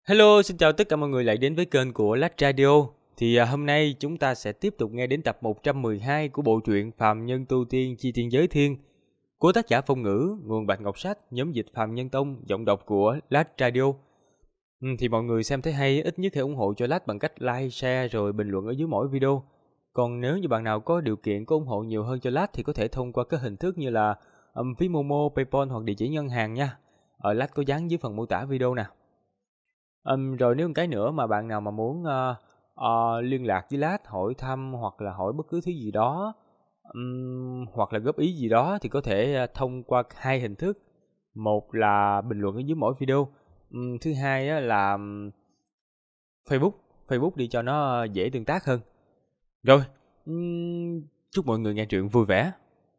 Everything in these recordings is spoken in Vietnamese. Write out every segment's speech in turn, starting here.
Hello, xin chào tất cả mọi người lại đến với kênh của Lách Radio. Hôm nay chúng ta sẽ tiếp tục nghe đến tập 112 của bộ truyện Phàm Nhân Tu Tiên Chi Tiên Giới Thiên của tác giả Phong Ngữ, nguồn Bạch Ngọc Sách, nhóm dịch Phàm Nhân Tông, giọng đọc của Lách Radio. Thì mọi người xem thấy hay, ít nhất hãy ủng hộ cho Lách bằng cách like, share rồi bình luận ở dưới mỗi video. Còn nếu như bạn nào có điều kiện có ủng hộ nhiều hơn cho Lách thì có thể thông qua các hình thức như là phí Momo, PayPal hoặc địa chỉ ngân hàng nha. Ở Lách có dán dưới phần mô tả video nè. Rồi nếu một cái nữa mà bạn nào mà muốn liên lạc với Lát, hỏi thăm hoặc là hỏi bất cứ thứ gì đó, hoặc là góp ý gì đó thì có thể thông qua hai hình thức. Một là bình luận ở dưới mỗi video, thứ hai á là Facebook đi cho nó dễ tương tác hơn. Rồi, chúc mọi người nghe truyện vui vẻ.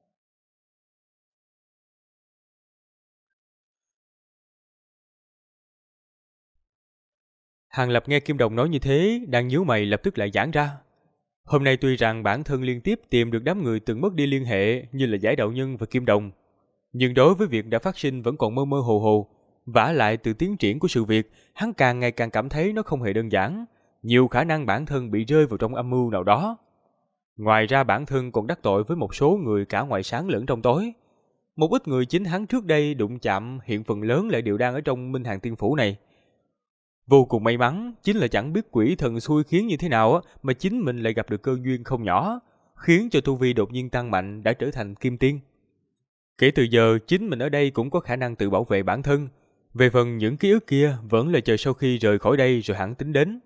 Hàng Lập nghe Kim Đồng nói như thế, đang nhíu mày lập tức lại giãn ra. Hôm nay tuy rằng bản thân liên tiếp tìm được đám người từng mất đi liên hệ như là Giải Đạo Nhân và Kim Đồng, nhưng đối với việc đã phát sinh vẫn còn mơ mơ hồ hồ. Vả lại từ tiến triển của sự việc, hắn càng ngày càng cảm thấy nó không hề đơn giản, nhiều khả năng bản thân bị rơi vào trong âm mưu nào đó. Ngoài ra bản thân còn đắc tội với một số người cả ngoài sáng lẫn trong tối. Một ít người chính hắn trước đây đụng chạm hiện phần lớn lại đều đang ở trong Minh Hàng Tiên Phủ này. Vô cùng may mắn, chính là chẳng biết quỷ thần xui khiến như thế nào mà chính mình lại gặp được cơ duyên không nhỏ, khiến cho tu vi đột nhiên tăng mạnh đã trở thành kim tiên. Kể từ giờ, chính mình ở đây cũng có khả năng tự bảo vệ bản thân. Về phần những ký ức kia, vẫn là chờ sau khi rời khỏi đây rồi hẳn tính đến.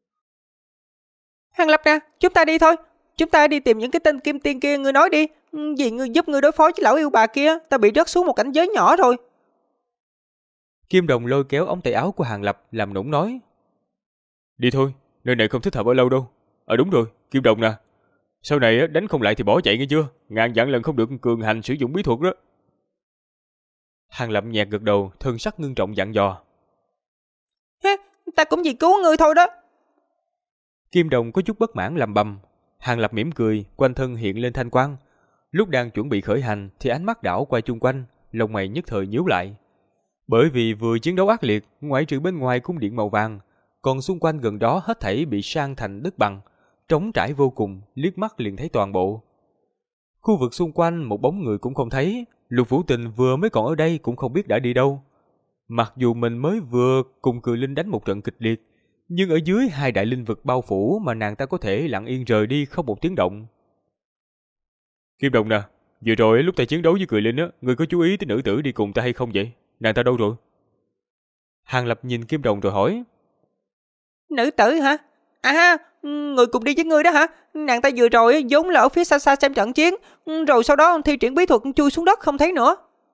Hàng Lập nè, chúng ta đi thôi. Chúng ta đi tìm những cái tên kim tiên kia, ngươi nói đi. Vì ngươi giúp ngươi đối phó với lão yêu bà kia, ta bị rớt xuống một cảnh giới nhỏ rồi. Kim Đồng lôi kéo ống tay áo của Hàng Lập làm nũng nói. Đi thôi, nơi này không thích hợp ở lâu đâu. Đúng rồi, Kim Đồng nè. Sau này đánh không lại thì bỏ chạy nghe chưa? Ngàn vạn lần không được cường hành sử dụng bí thuật đó. Hàng Lập nhạt gật đầu, thân sắc ngưng trọng dặn dò. Ta cũng vì cứu ngươi thôi đó. Kim Đồng có chút bất mãn lầm bầm. Hàng Lập mỉm cười, quanh thân hiện lên thanh quang. Lúc đang chuẩn bị khởi hành thì ánh mắt đảo qua chung quanh, lông mày nhất thời nhíu lại. Bởi vì vừa chiến đấu ác liệt, ngoại trừ bên ngoài cung điện màu vàng, còn xung quanh gần đó hết thảy bị san thành đất bằng, trống trải vô cùng, liếc mắt liền thấy toàn bộ. Khu vực xung quanh một bóng người cũng không thấy, Lục Vũ Tình vừa mới còn ở đây cũng không biết đã đi đâu. Mặc dù mình mới vừa cùng Cười Linh đánh một trận kịch liệt, nhưng ở dưới hai đại linh vực bao phủ mà nàng ta có thể lặng yên rời đi không một tiếng động. Kim Đồng nè, vừa rồi lúc ta chiến đấu với Cười Linh người có chú ý tới nữ tử đi cùng ta hay không vậy? Nàng ta đâu rồi? Hàng Lập nhìn Kim Đồng rồi hỏi. Nữ tử hả? Người cùng đi với ngươi đó hả? Nàng ta vừa rồi vốn là ở phía xa xa xem trận chiến, rồi sau đó thi triển bí thuật chui xuống đất không thấy nữa.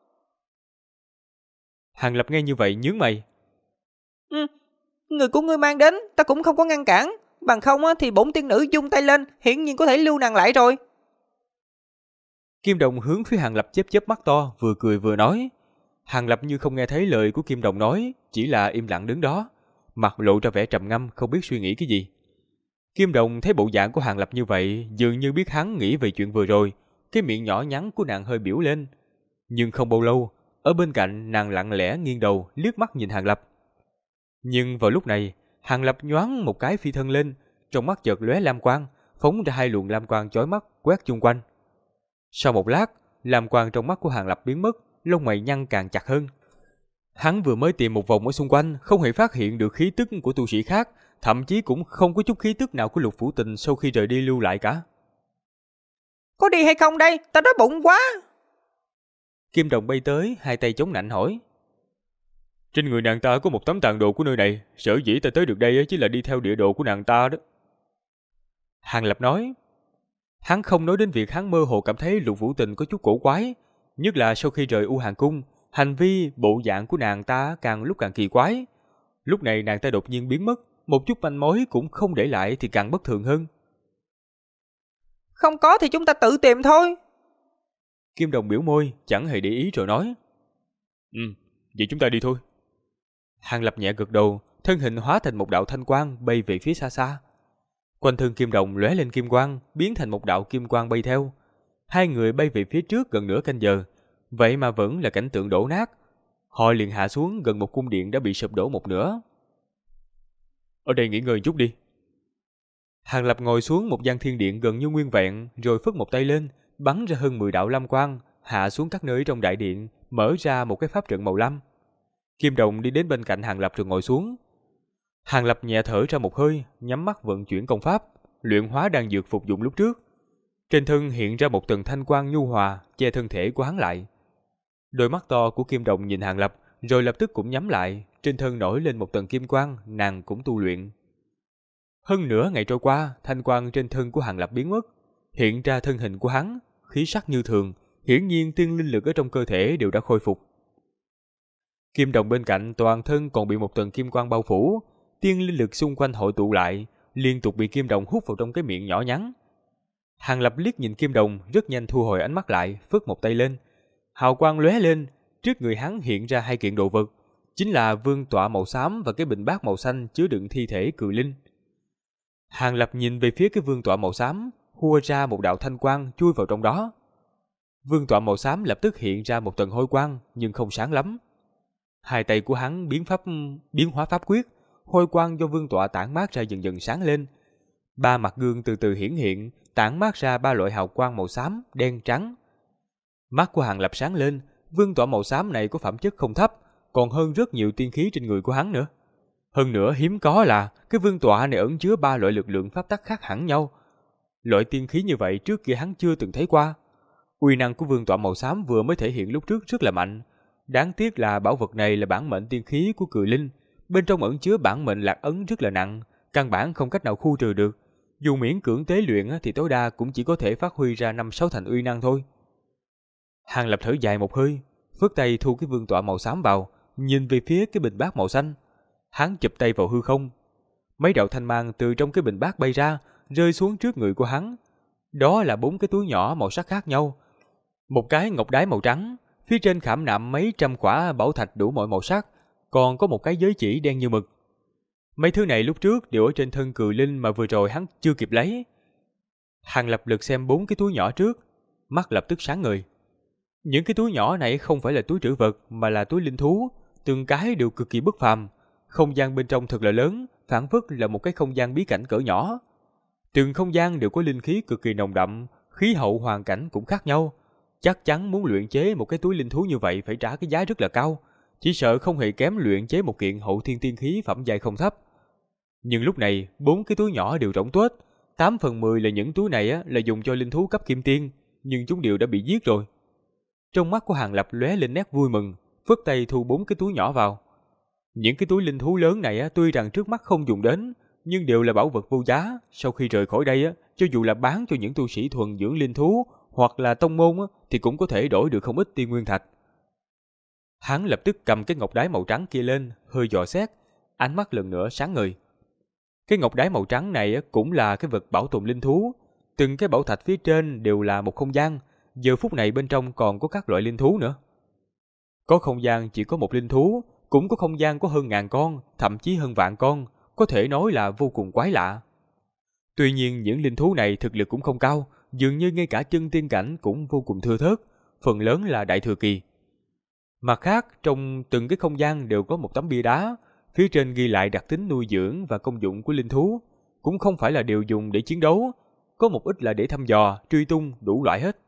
Hàng Lập nghe như vậy nhướng mày. Người của ngươi mang đến, ta cũng không có ngăn cản. Bằng không thì bổn tiên nữ vung tay lên, hiển nhiên có thể lưu nàng lại rồi. Kim Đồng hướng phía Hàng Lập chớp chớp mắt to, vừa cười vừa nói. Hàng Lập như không nghe thấy lời của Kim Đồng nói, chỉ là im lặng đứng đó, mặt lộ ra vẻ trầm ngâm không biết suy nghĩ cái gì. Kim Đồng thấy bộ dạng của Hàng Lập như vậy, dường như biết hắn nghĩ về chuyện vừa rồi, cái miệng nhỏ nhắn của nàng hơi biểu lên. Nhưng không bao lâu, ở bên cạnh nàng lặng lẽ nghiêng đầu liếc mắt nhìn Hàng Lập. Nhưng vào lúc này, Hàng Lập nhoáng một cái phi thân lên, trong mắt chợt lóe lam quang, phóng ra hai luồng lam quang chói mắt quét chung quanh. Sau một lát, lam quang trong mắt của Hàng Lập biến mất, lông mày nhăn càng chặt hơn. Hắn vừa mới tìm một vòng ở xung quanh, không hề phát hiện được khí tức của tu sĩ khác, thậm chí cũng không có chút khí tức nào của Lục Vũ Tình sau khi rời đi lưu lại cả. Có đi hay không đây? Ta đói bụng quá. Kim Đồng bay tới, hai tay chống nạnh hỏi. Trên người nàng ta có một tấm tàn đồ của nơi này, sở dĩ ta tới được đây chỉ là đi theo địa đồ của nàng ta đó. Hàng Lập nói. Hắn không nói đến việc hắn mơ hồ cảm thấy Lục Vũ Tình có chút cổ quái, nhất là sau khi rời U Hàng Cung, hành vi, bộ dạng của nàng ta càng lúc càng kỳ quái. Lúc này nàng ta đột nhiên biến mất, một chút manh mối cũng không để lại thì càng bất thường hơn. Không có thì chúng ta tự tìm thôi. Kim Đồng biểu môi, chẳng hề để ý rồi nói. Vậy chúng ta đi thôi. Hàng Lập nhẹ gật đầu, thân hình hóa thành một đạo thanh quang bay về phía xa xa. Quanh thân Kim Đồng lóe lên kim quang, biến thành một đạo kim quang bay theo. Hai người bay về phía trước gần nửa canh giờ, vậy mà vẫn là cảnh tượng đổ nát. Họ liền hạ xuống gần một cung điện đã bị sụp đổ một nửa. Ở đây nghỉ ngơi chút đi. Hàng Lập ngồi xuống một gian thiên điện gần như nguyên vẹn, rồi phất một tay lên, bắn ra hơn 10 đạo lam quang, hạ xuống các nơi trong đại điện, mở ra một cái pháp trận màu lam. Kim Đồng đi đến bên cạnh Hàng Lập rồi ngồi xuống. Hàng Lập nhẹ thở ra một hơi, nhắm mắt vận chuyển công pháp, luyện hóa đan dược phục dụng lúc trước. Trên thân hiện ra một tầng thanh quang nhu hòa, che thân thể của hắn lại. Đôi mắt to của Kim Đồng nhìn Hàng Lập, rồi lập tức cũng nhắm lại, trên thân nổi lên một tầng kim quang, nàng cũng tu luyện. Hơn nửa ngày trôi qua, thanh quang trên thân của Hàng Lập biến mất, hiện ra thân hình của hắn, khí sắc như thường, hiển nhiên tiên linh lực ở trong cơ thể đều đã khôi phục. Kim Đồng bên cạnh toàn thân còn bị một tầng kim quang bao phủ, tiên linh lực xung quanh hội tụ lại, liên tục bị Kim Đồng hút vào trong cái miệng nhỏ nhắn. Hàng Lập liếc nhìn Kim Đồng, rất nhanh thu hồi ánh mắt lại, phất một tay lên. Hào quang lóe lên, trước người hắn hiện ra hai kiện đồ vật, chính là vương tọa màu xám và cái bình bát màu xanh chứa đựng thi thể cự linh. Hàng Lập nhìn về phía cái vương tọa màu xám, hua ra một đạo thanh quang chui vào trong đó. Vương tọa màu xám lập tức hiện ra một tầng hôi quang, nhưng không sáng lắm. Hai tay của hắn biến hóa pháp quyết, hôi quang do vương tọa tản mát ra dần dần sáng lên. Ba mặt gương từ từ hiển hiện, tản mát ra ba loại hào quang màu xám, đen, trắng. Mắt của Hàng Lập sáng lên, vương tọa màu xám này có phẩm chất không thấp, còn hơn rất nhiều tiên khí trên người của hắn nữa. Hơn nữa hiếm có là cái vương tọa này ẩn chứa ba loại lực lượng pháp tắc khác hẳn nhau. Loại tiên khí như vậy trước kia hắn chưa từng thấy qua. Uy năng của vương tọa màu xám vừa mới thể hiện lúc trước rất là mạnh. Đáng tiếc là bảo vật này là bản mệnh tiên khí của cự linh, bên trong ẩn chứa bản mệnh lạc ấn rất là nặng, căn bản không cách nào khu trừ được. Dù miễn cưỡng tế luyện thì tối đa cũng chỉ có thể phát huy ra 5-6 thành uy năng thôi. Hàng Lập thở dài một hơi, phất tay thu cái vương tọa màu xám vào, nhìn về phía cái bình bát màu xanh. Hắn chụp tay vào hư không. Mấy đạo thanh mang từ trong cái bình bát bay ra, rơi xuống trước người của hắn. Đó là 4 cái túi nhỏ màu sắc khác nhau. Một cái ngọc đái màu trắng, phía trên khảm nạm mấy trăm quả bảo thạch đủ mọi màu sắc, còn có một cái giới chỉ đen như mực. Mấy thứ này lúc trước đều ở trên thân cự linh mà vừa rồi hắn chưa kịp lấy. Hàng Lập lật xem 4 cái túi nhỏ trước, mắt lập tức sáng ngời. Những cái túi nhỏ này không phải là túi trữ vật mà là túi linh thú, từng cái đều cực kỳ bất phàm. Không gian bên trong thật là lớn, phảng phất là một cái không gian bí cảnh cỡ nhỏ. Từng không gian đều có linh khí cực kỳ nồng đậm, khí hậu hoàn cảnh cũng khác nhau. Chắc chắn muốn luyện chế một cái túi linh thú như vậy phải trả cái giá rất là cao, chỉ sợ không hề kém luyện chế một kiện hậu thiên tiên khí phẩm giai không thấp. Nhưng lúc này, 4 cái túi nhỏ đều rỗng tuếch, 8 phần 10 là những túi này là dùng cho linh thú cấp kim tiên, nhưng chúng đều đã bị giết rồi. Trong mắt của Hàng Lập lóe lên nét vui mừng, phất tay thu 4 cái túi nhỏ vào. Những cái túi linh thú lớn này tuy rằng trước mắt không dùng đến, nhưng đều là bảo vật vô giá. Sau khi rời khỏi đây, cho dù là bán cho những tu sĩ thuần dưỡng linh thú hoặc là tông môn thì cũng có thể đổi được không ít tiên nguyên thạch. Hắn lập tức cầm cái ngọc đái màu trắng kia lên, hơi dò xét, ánh mắt lần nữa sáng ngời. Cái ngọc đái màu trắng này cũng là cái vật bảo tồn linh thú. Từng cái bảo thạch phía trên đều là một không gian, giờ phút này bên trong còn có các loại linh thú nữa. Có không gian chỉ có một linh thú, cũng có không gian có hơn 1000 con, thậm chí hơn vạn con, có thể nói là vô cùng quái lạ. Tuy nhiên những linh thú này thực lực cũng không cao, dường như ngay cả chân tiên cảnh cũng vô cùng thưa thớt, phần lớn là đại thừa kỳ. Mặt khác, trong từng cái không gian đều có một tấm bia đá, phía trên ghi lại đặc tính nuôi dưỡng và công dụng của linh thú, cũng không phải là đều dùng để chiến đấu, có một ít là để thăm dò, truy tung, đủ loại hết.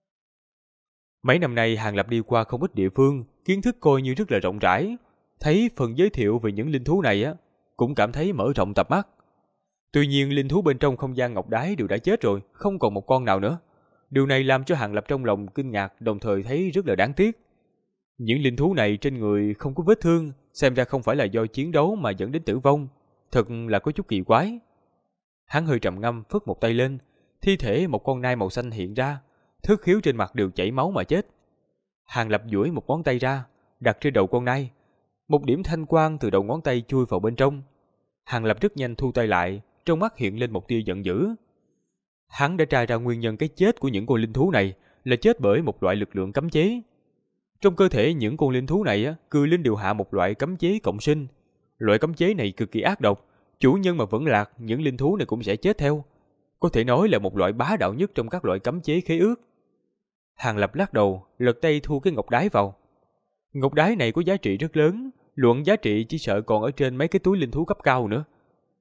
Mấy năm nay Hàng Lập đi qua không ít địa phương, kiến thức coi như rất là rộng rãi, thấy phần giới thiệu về những linh thú này cũng cảm thấy mở rộng tầm mắt. Tuy nhiên linh thú bên trong không gian ngọc đái đều đã chết rồi, không còn một con nào nữa. Điều này làm cho Hàng Lập trong lòng kinh ngạc, đồng thời thấy rất là đáng tiếc. Những linh thú này trên người không có vết thương, xem ra không phải là do chiến đấu mà dẫn đến tử vong, thật là có chút kỳ quái. Hắn hơi trầm ngâm, phất một tay lên, thi thể một con nai màu xanh hiện ra, thất khiếu trên mặt đều chảy máu mà chết. Hàng Lập duỗi một ngón tay ra, đặt trên đầu con nai, một điểm thanh quang từ đầu ngón tay chui vào bên trong. Hàng Lập rất nhanh thu tay lại, trong mắt hiện lên một tia giận dữ. Hắn đã tra ra nguyên nhân cái chết của những con linh thú này là chết bởi một loại lực lượng cấm chế. Trong cơ thể những con linh thú này, cự linh đều hạ một loại cấm chế cộng sinh. Loại cấm chế này cực kỳ ác độc, chủ nhân mà vẫn lạc, những linh thú này cũng sẽ chết theo. Có thể nói là một loại bá đạo nhất trong các loại cấm chế khế ước. Hàng Lập lắc đầu, lật tay thu cái ngọc đái vào. Ngọc đái này có giá trị rất lớn, luận giá trị chỉ sợ còn ở trên mấy cái túi linh thú cấp cao nữa.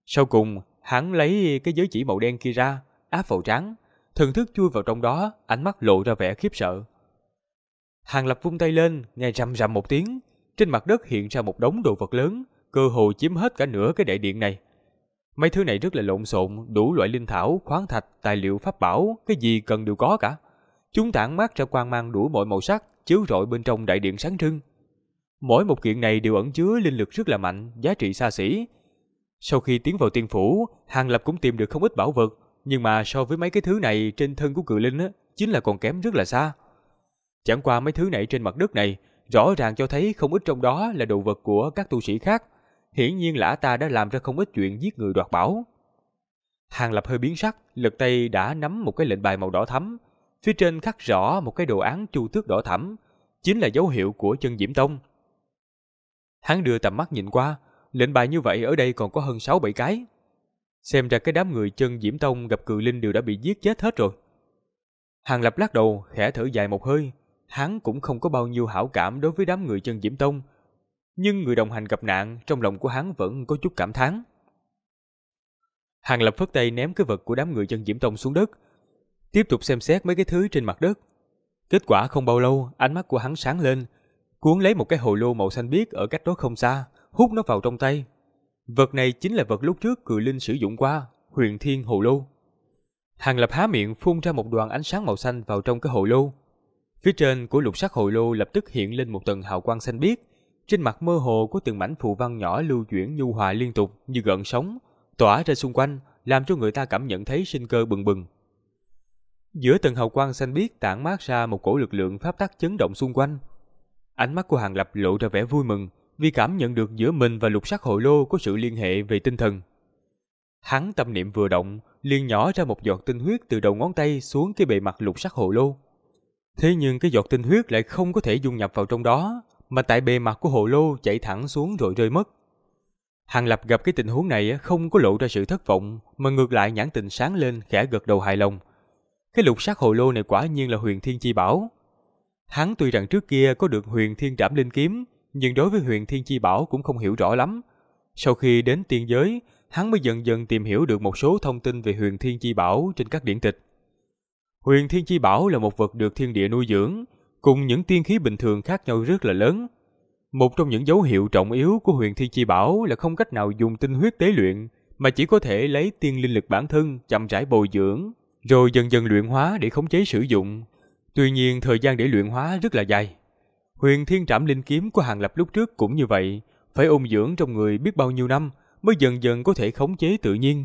Sau cùng, hắn lấy cái giới chỉ màu đen kia ra, áp vào trán, thần thức chui vào trong đó, ánh mắt lộ ra vẻ khiếp sợ. Hàng Lập vung tay lên, nghe rầm rầm một tiếng, trên mặt đất hiện ra một đống đồ vật lớn, cơ hồ chiếm hết cả nửa cái đại điện này. Mấy thứ này rất là lộn xộn, đủ loại linh thảo, khoáng thạch, tài liệu pháp bảo, cái gì cần đều có cả. Chúng tản mát ra quang mang đủ mọi màu sắc, chiếu rọi bên trong đại điện sáng trưng. Mỗi một kiện này đều ẩn chứa linh lực rất là mạnh, giá trị xa xỉ. Sau khi tiến vào tiên phủ, Hàng Lập cũng tìm được không ít bảo vật, nhưng mà so với mấy cái thứ này trên thân của cự linh chính là còn kém rất là xa. Chẳng qua mấy thứ này trên mặt đất này, rõ ràng cho thấy không ít trong đó là đồ vật của các tu sĩ khác. Hiển nhiên lã ta đã làm ra không ít chuyện giết người đoạt bảo. Hàng Lập hơi biến sắc, lật tay đã nắm một cái lệnh bài màu đỏ thẫm, phía trên khắc rõ một cái đồ án chu tước đỏ thẫm, chính là dấu hiệu của Chân Diễm Tông. Hắn đưa tầm mắt nhìn qua, lệnh bài như vậy ở đây còn có hơn 6-7 cái. Xem ra cái đám người Chân Diễm Tông gặp cự linh đều đã bị giết chết hết rồi. Hàng Lập lắc đầu, khẽ thở dài một hơi. Hắn cũng không có bao nhiêu hảo cảm đối với đám người Chân Diễm Tông, nhưng người đồng hành gặp nạn, trong lòng của hắn vẫn có chút cảm thán. Hàng Lập phất tay ném cái vật của đám người Chân Diễm Tông xuống đất, tiếp tục xem xét mấy cái thứ trên mặt đất. Kết quả không bao lâu, ánh mắt của hắn sáng lên, cuốn lấy một cái hồ lô màu xanh biếc ở cách đó không xa, hút nó vào trong tay. Vật này chính là vật lúc trước cự linh sử dụng qua, Huyền Thiên Hồ Lô. Hàng Lập há miệng phun ra một đoàn ánh sáng màu xanh vào trong cái hồ lô. Phía trên của lục sắc hồ lô lập tức hiện lên một tầng hào quang xanh biếc, trên mặt mơ hồ có từng mảnh phù văn nhỏ lưu chuyển nhu hòa liên tục như gợn sóng, tỏa ra xung quanh, làm cho người ta cảm nhận thấy sinh cơ bừng bừng. Giữa tầng hào quang xanh biếc tản mát ra một cổ lực lượng pháp tắc chấn động xung quanh. Ánh mắt của Hàng Lập lộ ra vẻ vui mừng, vì cảm nhận được giữa mình và lục sắc hồ lô có sự liên hệ về tinh thần. Hắn tâm niệm vừa động, liền nhỏ ra một giọt tinh huyết từ đầu ngón tay xuống cái bề mặt lục sắc hồ lô. Thế nhưng cái giọt tinh huyết lại không có thể dung nhập vào trong đó, mà tại bề mặt của hồ lô chảy thẳng xuống rồi rơi mất. Hàng Lập gặp cái tình huống này không có lộ ra sự thất vọng, mà ngược lại nhãn tình sáng lên, khẽ gật đầu hài lòng. Cái lục sắc hồ lô này quả nhiên là Huyền Thiên Chi Bảo. Hắn tuy rằng trước kia có được Huyền Thiên Trảm Linh Kiếm, nhưng đối với Huyền Thiên Chi Bảo cũng không hiểu rõ lắm. Sau khi đến tiên giới, hắn mới dần dần tìm hiểu được một số thông tin về Huyền Thiên Chi Bảo trên các điển tịch. Huyền Thiên Chi Bảo là một vật được thiên địa nuôi dưỡng, cùng những tiên khí bình thường khác nhau rất là lớn. Một trong những dấu hiệu trọng yếu của Huyền Thiên Chi Bảo là không cách nào dùng tinh huyết tế luyện, mà chỉ có thể lấy tiên linh lực bản thân chậm rãi bồi dưỡng, rồi dần dần luyện hóa để khống chế sử dụng. Tuy nhiên thời gian để luyện hóa rất là dài. Huyền Thiên Trảm Linh Kiếm của Hàng Lập lúc trước cũng như vậy, phải ôn dưỡng trong người biết bao nhiêu năm mới dần dần có thể khống chế tự nhiên.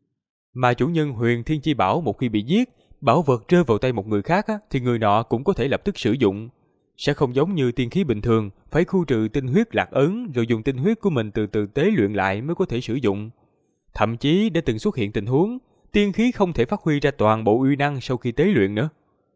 Mà chủ nhân Huyền Thiên Chi Bảo một khi bị giết, bảo vật rơi vào tay một người khác thì người nọ cũng có thể lập tức sử dụng. Sẽ không giống như tiên khí bình thường, phải khu trừ tinh huyết lạc ấn rồi dùng tinh huyết của mình từ từ tế luyện lại mới có thể sử dụng. Thậm chí đã từng xuất hiện tình huống, tiên khí không thể phát huy ra toàn bộ uy năng sau khi tế luyện nữa.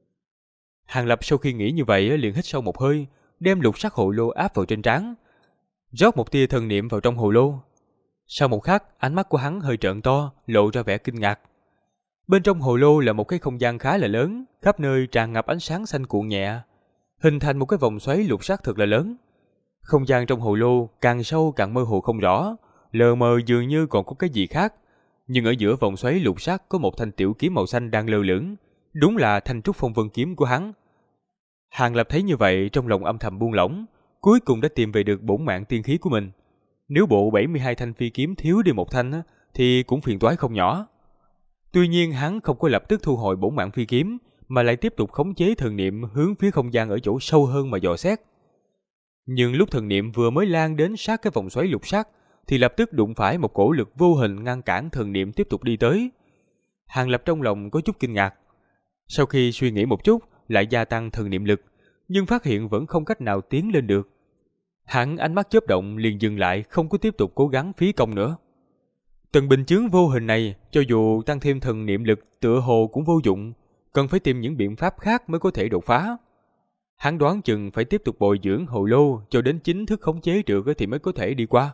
Hàng Lập sau khi nghĩ như vậy liền hít sâu một hơi, đem lục sắc hồ lô áp vào trên trán, rót một tia thần niệm vào trong hồ lô. Sau một khắc, ánh mắt của hắn hơi trợn to, lộ ra vẻ kinh ngạc. Bên trong hồ lô là một cái không gian khá là lớn, khắp nơi tràn ngập ánh sáng xanh cuộn nhẹ, hình thành một cái vòng xoáy lục sắc thật là lớn. Không gian trong hồ lô càng sâu càng mơ hồ không rõ, lờ mờ dường như còn có cái gì khác. Nhưng ở giữa vòng xoáy lục sắc có một thanh tiểu kiếm màu xanh đang lơ lửng, đúng là thanh trúc phong vân kiếm của hắn. Hàng Lập thấy như vậy trong lòng âm thầm buông lỏng, cuối cùng đã tìm về được bổn mạng tiên khí của mình. Nếu bộ 72 thanh phi kiếm thiếu đi một thanh thì cũng phiền toái không nhỏ. Tuy nhiên hắn không có lập tức thu hồi bổn mạng phi kiếm, mà lại tiếp tục khống chế thần niệm hướng phía không gian ở chỗ sâu hơn mà dò xét. Nhưng lúc thần niệm vừa mới lan đến sát cái vòng xoáy lục sắc, thì lập tức đụng phải một cổ lực vô hình ngăn cản thần niệm tiếp tục đi tới. Hàng Lập trong lòng có chút kinh ngạc. Sau khi suy nghĩ một chút, lại gia tăng thần niệm lực, nhưng phát hiện vẫn không cách nào tiến lên được. Hắn ánh mắt chớp động liền dừng lại, không có tiếp tục cố gắng phí công nữa. Tầng bình chướng vô hình này, cho dù tăng thêm thần niệm lực tựa hồ cũng vô dụng, cần phải tìm những biện pháp khác mới có thể đột phá. Hắn đoán chừng phải tiếp tục bồi dưỡng hồ lô cho đến chính thức khống chế được thì mới có thể đi qua.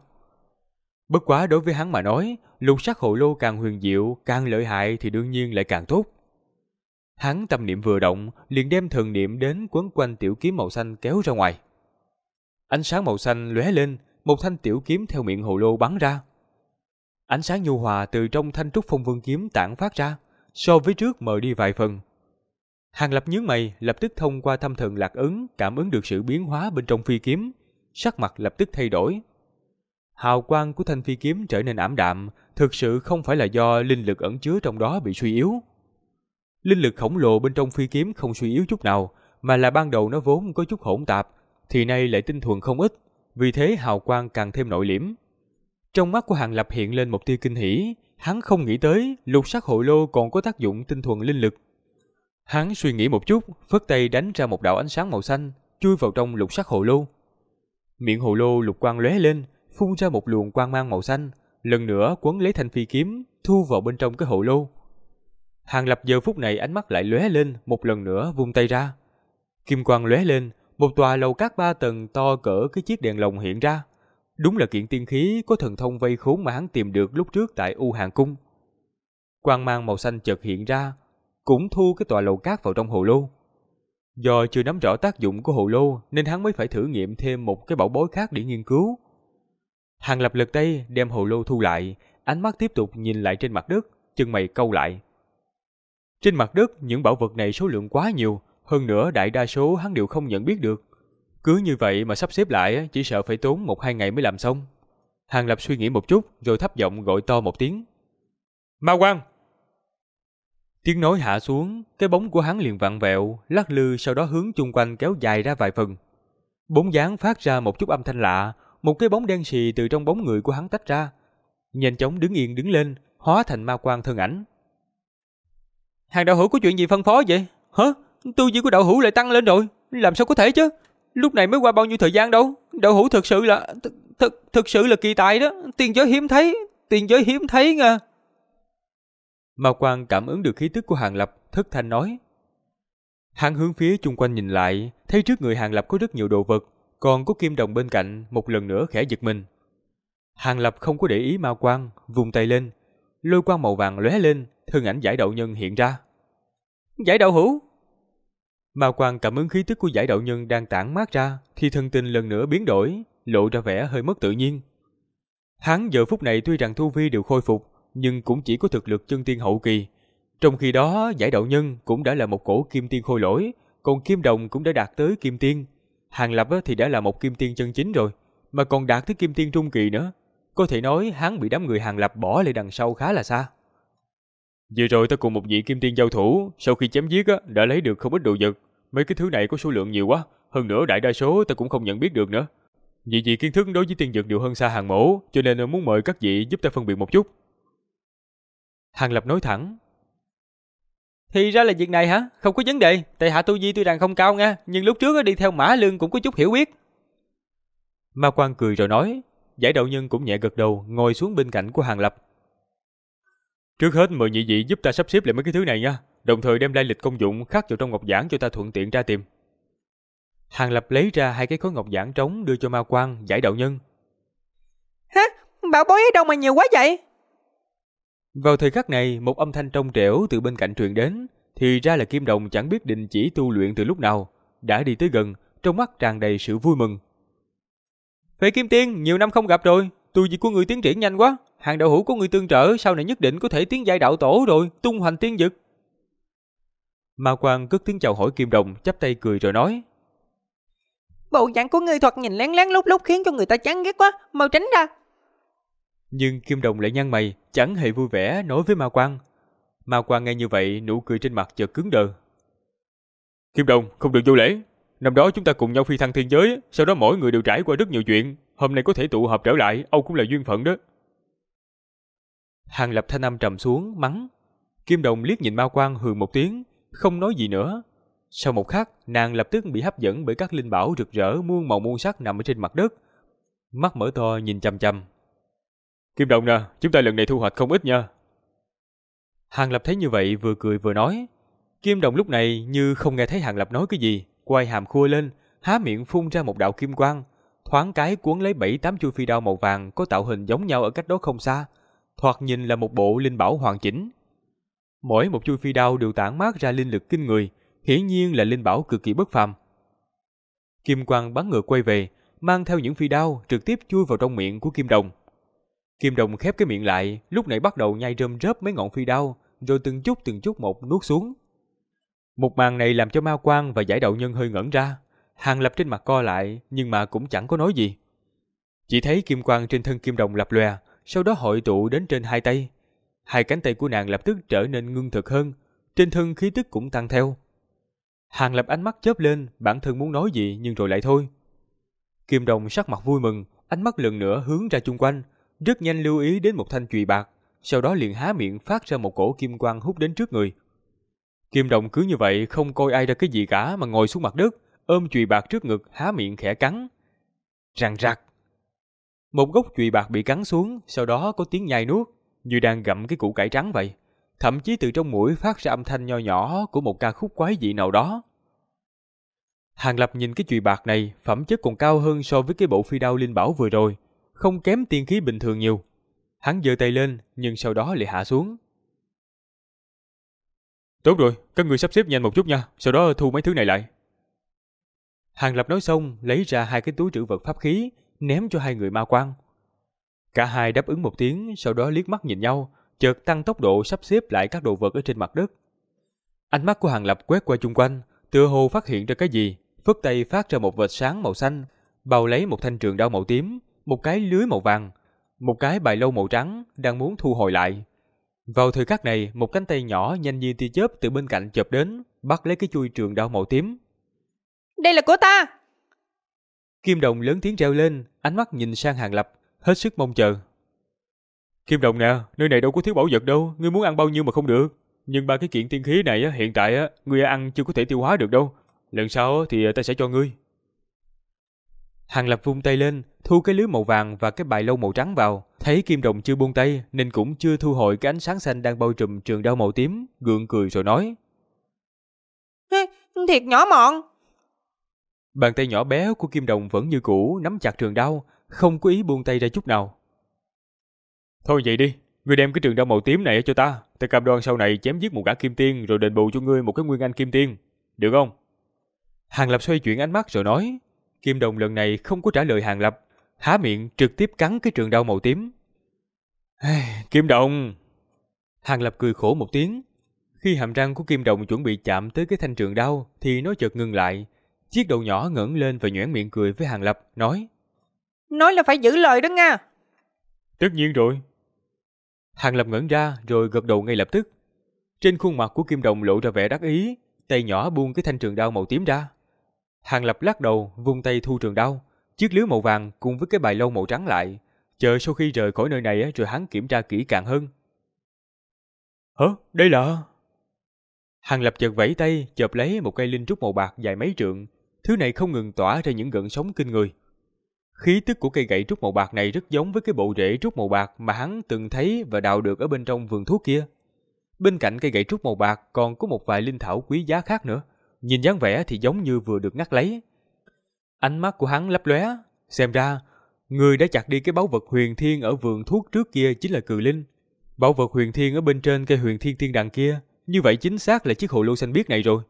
Bất quá đối với hắn mà nói, lục sắc hồ lô càng huyền diệu, càng lợi hại thì đương nhiên lại càng tốt. Hắn tâm niệm vừa động, liền đem thần niệm đến quấn quanh tiểu kiếm màu xanh kéo ra ngoài. Ánh sáng màu xanh lóe lên, một thanh tiểu kiếm theo miệng hồ lô bắn ra. Ánh sáng nhu hòa từ trong thanh trúc phong vương kiếm tản phát ra, so với trước mờ đi vài phần. Hàng Lập nhướng mày, lập tức thông qua thâm thần lạc ấn cảm ứng được sự biến hóa bên trong phi kiếm, sắc mặt lập tức thay đổi. Hào quang của thanh phi kiếm trở nên ảm đạm, thực sự không phải là do linh lực ẩn chứa trong đó bị suy yếu. Linh lực khổng lồ bên trong phi kiếm không suy yếu chút nào, mà là ban đầu nó vốn có chút hỗn tạp, thì nay lại tinh thuần không ít, vì thế hào quang càng thêm nội liễm. Trong mắt của Hàng Lập hiện lên một tia kinh hỉ, hắn không nghĩ tới lục sắc hồ lô còn có tác dụng tinh thuần linh lực. Hắn suy nghĩ một chút, phất tay đánh ra một đạo ánh sáng màu xanh, chui vào trong lục sắc hồ lô. Miệng hồ lô lục quang lóe lên, phun ra một luồng quang mang màu xanh, lần nữa quấn lấy thanh phi kiếm, thu vào bên trong cái hồ lô. Hàng Lập giờ phút này ánh mắt lại lóe lên, một lần nữa vung tay ra. Kim quang lóe lên, một tòa lầu cát 3 tầng to cỡ cái chiếc đèn lồng hiện ra. Đúng là kiện tiên khí có thần thông vây khốn mà hắn tìm được lúc trước tại U Hàng Cung. Quang mang màu xanh chợt hiện ra, cũng thu cái tòa lầu cát vào trong hồ lô. Do chưa nắm rõ tác dụng của hồ lô nên hắn mới phải thử nghiệm thêm một cái bảo bối khác để nghiên cứu. Hàng Lập lật tay đem hồ lô thu lại, ánh mắt tiếp tục nhìn lại trên mặt đất, chân mày cau lại. Trên mặt đất những bảo vật này số lượng quá nhiều, hơn nữa đại đa số hắn đều không nhận biết được. Cứ như vậy mà sắp xếp lại chỉ sợ phải tốn 1-2 ngày mới làm xong. Hàng Lập suy nghĩ một chút rồi thấp giọng gọi to một tiếng. Ma Quang! Tiếng nói hạ xuống, cái bóng của hắn liền vặn vẹo, lắc lư sau đó hướng chung quanh kéo dài ra vài phần. Bóng dáng phát ra một chút âm thanh lạ, một cái bóng đen xì từ trong bóng người của hắn tách ra. Nhanh chóng đứng yên đứng lên, hóa thành ma quang thân ảnh. Hàng đạo hữu có chuyện gì phân phó vậy? Hả? Tu vi của đạo hữu lại tăng lên rồi, làm sao có thể chứ? Lúc này mới qua bao nhiêu thời gian đâu? Đạo hữu thực sự là kỳ tài đó, tiền giới hiếm thấy nha. Ma Quang cảm ứng được khí tức của Hàng Lập, thất thanh nói. Hắn hướng phía chung quanh nhìn lại, thấy trước người Hàng Lập có rất nhiều đồ vật, còn có kim đồng bên cạnh, một lần nữa khẽ giật mình. Hàng Lập không có để ý Ma Quang, vùng tay lên, lôi quang màu vàng lóe lên, thân ảnh Giải Đạo Nhân hiện ra. Giải đạo hữu! Ma Quang cảm ứng khí tức của Giải Đạo Nhân đang tản mát ra, thì thân tình lần nữa biến đổi, lộ ra vẻ hơi mất tự nhiên. Hắn giờ phút này tuy rằng tu vi đều khôi phục, nhưng cũng chỉ có thực lực chân tiên hậu kỳ. Trong khi đó, Giải Đạo Nhân cũng đã là một cổ kim tiên khôi lỗi, còn kim đồng cũng đã đạt tới kim tiên. Hàng Lập thì đã là một kim tiên chân chính rồi, mà còn đạt tới kim tiên trung kỳ nữa. Có thể nói hắn bị đám người Hàng Lập bỏ lại đằng sau khá là xa. Vừa rồi ta cùng một vị kim tiên giao thủ, sau khi chém giết đã lấy được không ít đồ vật. Mấy cái thứ này có số lượng nhiều quá, hơn nữa đại đa số ta cũng không nhận biết được nữa. Vị kiến thức đối với tiên vật đều hơn xa Hàng mỗ, cho nên muốn mời các vị giúp ta phân biệt một chút. Hàng Lập nói thẳng. Thì ra là việc này hả? Không có vấn đề, tại hạ tu vi tuy rằng không cao nha, nhưng lúc trước đi theo Mã Lương cũng có chút hiểu biết. Ma Quang cười rồi nói. Giải Đạo Nhân cũng nhẹ gật đầu, ngồi xuống bên cạnh của Hàng Lập. Trước hết mời nhị vị giúp ta sắp xếp lại mấy cái thứ này nha, đồng thời đem lai lịch công dụng khắc vào trong ngọc giản cho ta thuận tiện tra tìm. Hàng Lập lấy ra 2 cái khối ngọc giản trống đưa cho Ma Quang, Giải Đạo Nhân. Hả? Bảo bối ở đâu mà nhiều quá vậy? Vào thời khắc này, một âm thanh trong trẻo từ bên cạnh truyền đến, thì ra là Kim Đồng chẳng biết đình chỉ tu luyện từ lúc nào, đã đi tới gần, trong mắt tràn đầy sự vui mừng. Phệ Kim Tiên, nhiều năm không gặp rồi, tu vi của người tiến triển nhanh quá, Hàng đạo hữu của người tương trợ, sau này nhất định có thể tiến giai đạo tổ rồi, tung hoành tiên dực. Ma Quang cất tiếng chào hỏi Kim Đồng, chắp tay cười rồi nói. Bộ dạng của ngươi thoạt nhìn lén lén lúc lúc khiến cho người ta chán ghét quá, mau tránh ra. Nhưng Kim Đồng lại nhăn mày, chẳng hề vui vẻ nói với Ma Quang. Ma Quang nghe như vậy, nụ cười trên mặt chợt cứng đờ. Kim Đồng, không được vô lễ. Năm đó chúng ta cùng nhau phi thăng thiên giới, sau đó mỗi người đều trải qua rất nhiều chuyện, hôm nay có thể tụ họp trở lại, Âu cũng là duyên phận đó. Hàng Lập thanh âm trầm xuống, mắng. Kim Đồng liếc nhìn Ma Quang hừ một tiếng, không nói gì nữa. Sau một khắc, nàng lập tức bị hấp dẫn bởi các linh bảo rực rỡ muôn màu muôn sắc nằm ở trên mặt đất. Mắt mở to nhìn chằm chằm. Kim Đồng nè, chúng ta lần này thu hoạch không ít nha. Hàng Lập thấy như vậy vừa cười vừa nói. Kim Đồng lúc này như không nghe thấy Hàng Lập nói cái gì, quay hàm khua lên, há miệng phun ra một đạo kim quang, thoáng cái cuốn lấy 7-8 chuôi phi đao màu vàng có tạo hình giống nhau ở cách đó không xa, thoạt nhìn là một bộ linh bảo hoàn chỉnh. Mỗi một chuôi phi đao đều tản mát ra linh lực kinh người, hiển nhiên là linh bảo cực kỳ bất phàm. Kim quang bắn ngược quay về, mang theo những phi đao trực tiếp chui vào trong miệng của Kim Đồng. Kim Đồng khép cái miệng lại, lúc này bắt đầu nhai rơm rớp mấy ngọn phi đao, rồi từng chút một nuốt xuống. Một màn này làm cho Ma Quang và Giải Đạo Nhân hơi ngẩn ra. Hàng Lập trên mặt co lại, nhưng mà cũng chẳng có nói gì. Chỉ thấy kim quang trên thân Kim Đồng lập lòe, sau đó hội tụ đến trên hai tay. Hai cánh tay của nàng lập tức trở nên ngưng thực hơn, trên thân khí tức cũng tăng theo. Hàng Lập ánh mắt chớp lên, bản thân muốn nói gì nhưng rồi lại thôi. Kim Đồng sắc mặt vui mừng, ánh mắt lần nữa hướng ra chung quanh, rất nhanh lưu ý đến một thanh chùy bạc, sau đó liền há miệng phát ra một cổ kim quang hút đến trước người. Kim Đồng cứ như vậy không coi ai ra cái gì cả mà ngồi xuống mặt đất, ôm chùy bạc trước ngực, há miệng khẽ cắn. Răng rắc. Một gốc chùy bạc bị cắn xuống, sau đó có tiếng nhai nuốt, như đang gặm cái củ cải trắng vậy. Thậm chí từ trong mũi phát ra âm thanh nho nhỏ của một ca khúc quái dị nào đó. Hàng Lập nhìn cái chùy bạc này, phẩm chất còn cao hơn so với cái bộ phi đao linh bảo vừa rồi, không kém tiên khí bình thường nhiều. Hắn giơ tay lên, nhưng sau đó lại hạ xuống. Tốt rồi, các người sắp xếp nhanh một chút nha, sau đó thu mấy thứ này lại. Hàng Lập nói xong, lấy ra hai cái túi trữ vật pháp khí, ném cho hai người Ma Quang. Cả hai đáp ứng một tiếng, sau đó liếc mắt nhìn nhau, chợt tăng tốc độ sắp xếp lại các đồ vật ở trên mặt đất. Ánh mắt của Hàng Lập quét qua chung quanh, tựa hồ phát hiện ra cái gì, phất tay phát ra một vệt sáng màu xanh, bao lấy một thanh trường đao màu tím, một cái lưới màu vàng, một cái bài lâu màu trắng, đang muốn thu hồi lại. Vào thời khắc này, một cánh tay nhỏ nhanh như tia chớp từ bên cạnh chộp đến, bắt lấy cái chuôi trường đao màu tím. Đây là của ta! Kim Đồng lớn tiếng reo lên, ánh mắt nhìn sang Hàng Lập, hết sức mong chờ. Kim Đồng nè, nơi này đâu có thiếu bảo vật đâu, ngươi muốn ăn bao nhiêu mà không được. Nhưng ba cái kiện tiên khí này hiện tại ngươi ăn chưa có thể tiêu hóa được đâu. Lần sau thì ta sẽ cho ngươi. Hàng Lập vung tay lên, thu cái lưới màu vàng và cái bài lâu màu trắng vào. Thấy Kim Đồng chưa buông tay nên cũng chưa thu hồi cái ánh sáng xanh đang bao trùm trường đao màu tím, gượng cười rồi nói. Thiệt nhỏ mọn. Bàn tay nhỏ bé của Kim Đồng vẫn như cũ nắm chặt trường đao, không có ý buông tay ra chút nào. Thôi vậy đi, ngươi đem cái trường đao màu tím này cho ta. Ta cam đoan sau này chém giết một gã kim tiên rồi đền bù cho ngươi một cái nguyên anh kim tiên. Được không? Hàng Lập xoay chuyển ánh mắt rồi nói. Kim Đồng lần này không có trả lời Hàng Lập, há miệng trực tiếp cắn cái trường đao màu tím. Kim Đồng! Hàng Lập cười khổ một tiếng. Khi hàm răng của Kim Đồng chuẩn bị chạm tới cái thanh trường đao thì nó chợt ngừng lại. Chiếc đầu nhỏ ngẩng lên và nhoẻn miệng cười với Hàng Lập, nói. Nói là phải giữ lời đó nha. Tất nhiên rồi. Hàng Lập ngẩn ra rồi gật đầu ngay lập tức. Trên khuôn mặt của Kim Đồng lộ ra vẻ đắc ý, tay nhỏ buông cái thanh trường đao màu tím ra. Hàng Lập lắc đầu, vung tay thu trường đao, chiếc lưới màu vàng cùng với cái bài lâu màu trắng lại, chờ sau khi rời khỏi nơi này rồi hắn kiểm tra kỹ càng hơn. Hả? Đây là... Hàng Lập chợt vẫy tay, chộp lấy một cây linh trúc màu bạc dài mấy trượng, thứ này không ngừng tỏa ra những gợn sóng kinh người. Khí tức của cây gậy trúc màu bạc này rất giống với cái bộ rễ trúc màu bạc mà hắn từng thấy và đào được ở bên trong vườn thuốc kia. Bên cạnh cây gậy trúc màu bạc còn có một vài linh thảo quý giá khác nữa, nhìn dáng vẻ thì giống như vừa được ngắt lấy. Ánh mắt của hắn lấp lóe, xem ra người đã chặt đi cái báu vật huyền thiên ở vườn thuốc trước kia chính là cừ linh. Báu vật huyền thiên ở bên trên cây huyền thiên tiên đằng kia, như vậy chính xác là chiếc hồ lô xanh biếc này rồi.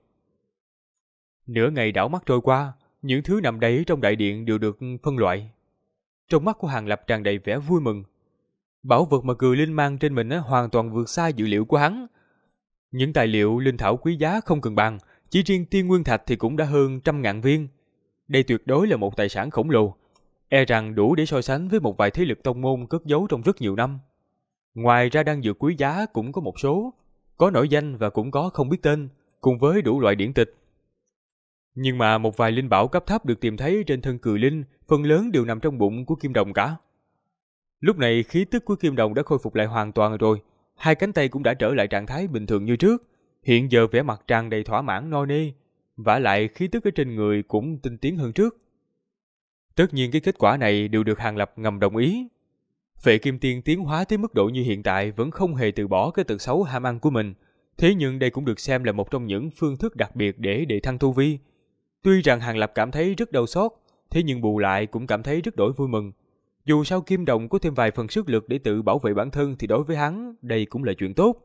Nửa ngày đảo mắt trôi qua, những thứ nằm đấy trong đại điện đều được phân loại. Trong mắt của Hàng Lập tràn đầy vẻ vui mừng. Bảo vật mà cừ linh mang trên mình hoàn toàn vượt xa dự liệu của hắn. Những tài liệu linh thảo quý giá không cần bàn, chỉ riêng tiên nguyên thạch thì cũng đã hơn 100.000 viên. Đây tuyệt đối là một tài sản khổng lồ, e rằng đủ để so sánh với một vài thế lực tông môn cất giấu trong rất nhiều năm. Ngoài ra đan dược quý giá cũng có một số, có nổi danh và cũng có không biết tên, cùng với đủ loại điển tịch. Nhưng mà một vài linh bảo cấp thấp được tìm thấy trên thân cừ linh, phần lớn đều nằm trong bụng của Kim Đồng cả. Lúc này khí tức của Kim Đồng đã khôi phục lại hoàn toàn rồi, hai cánh tay cũng đã trở lại trạng thái bình thường như trước, hiện giờ vẻ mặt tràn đầy thỏa mãn no nê, vả lại khí tức ở trên người cũng tinh tiến hơn trước. Tất nhiên cái kết quả này đều được Hàng Lập ngầm đồng ý. Phệ Kim Tiên tiến hóa tới mức độ như hiện tại vẫn không hề từ bỏ cái tật xấu ham ăn của mình, thế nhưng đây cũng được xem là một trong những phương thức đặc biệt để thăng tu vi. Tuy rằng Hàng Lập cảm thấy rất đau xót, thế nhưng bù lại cũng cảm thấy rất đổi vui mừng. Dù sao Kim Đồng có thêm vài phần sức lực để tự bảo vệ bản thân thì đối với hắn, đây cũng là chuyện tốt.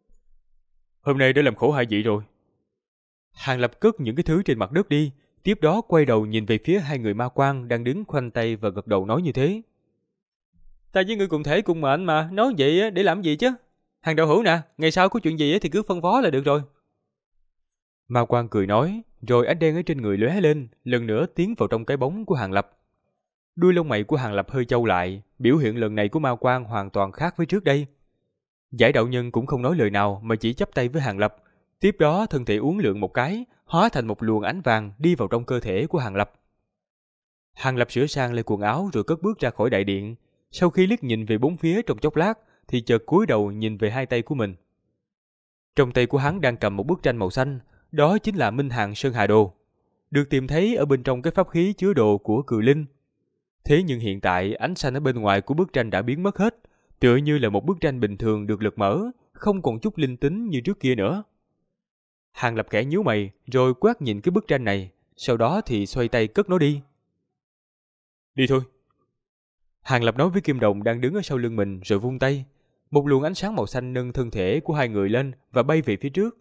Hôm nay đã làm khổ hai vị rồi. Hàng Lập cất những cái thứ trên mặt đất đi, tiếp đó quay đầu nhìn về phía hai người ma quang đang đứng khoanh tay và gật đầu nói như thế. Ta với ngươi cùng thể cùng mệnh mà, nói vậy để làm gì chứ? Hàng đạo hữu nè, ngày sau có chuyện gì thì cứ phân phó là được rồi. Ma Quang cười nói, rồi ánh đen ở trên người lóe lên, lần nữa tiến vào trong cái bóng của Hàng Lập. Đuôi lông mày của Hàng Lập hơi chau lại, biểu hiện lần này của Ma Quang hoàn toàn khác với trước đây. Giải đạo nhân cũng không nói lời nào mà chỉ chắp tay với Hàng Lập, tiếp đó thân thể uốn lượn một cái, hóa thành một luồng ánh vàng đi vào trong cơ thể của Hàng Lập. Hàng Lập sửa sang lại quần áo rồi cất bước ra khỏi đại điện, sau khi liếc nhìn về bốn phía trong chốc lát thì chợt cúi đầu nhìn về hai tay của mình. Trong tay của hắn đang cầm một bức tranh màu xanh, đó chính là Minh Hàn Sơn Hà Đồ, được tìm thấy ở bên trong cái pháp khí chứa đồ của Cự Linh. Thế nhưng hiện tại ánh xanh ở bên ngoài của bức tranh đã biến mất hết, tựa như là một bức tranh bình thường được lật mở, không còn chút linh tính như trước kia nữa. Hàng Lập khẽ nhíu mày, rồi quét nhìn cái bức tranh này, sau đó thì xoay tay cất nó đi. Đi thôi. Hàng Lập nói với Kim Đồng đang đứng ở sau lưng mình rồi vung tay. Một luồng ánh sáng màu xanh nâng thân thể của hai người lên và bay về phía trước.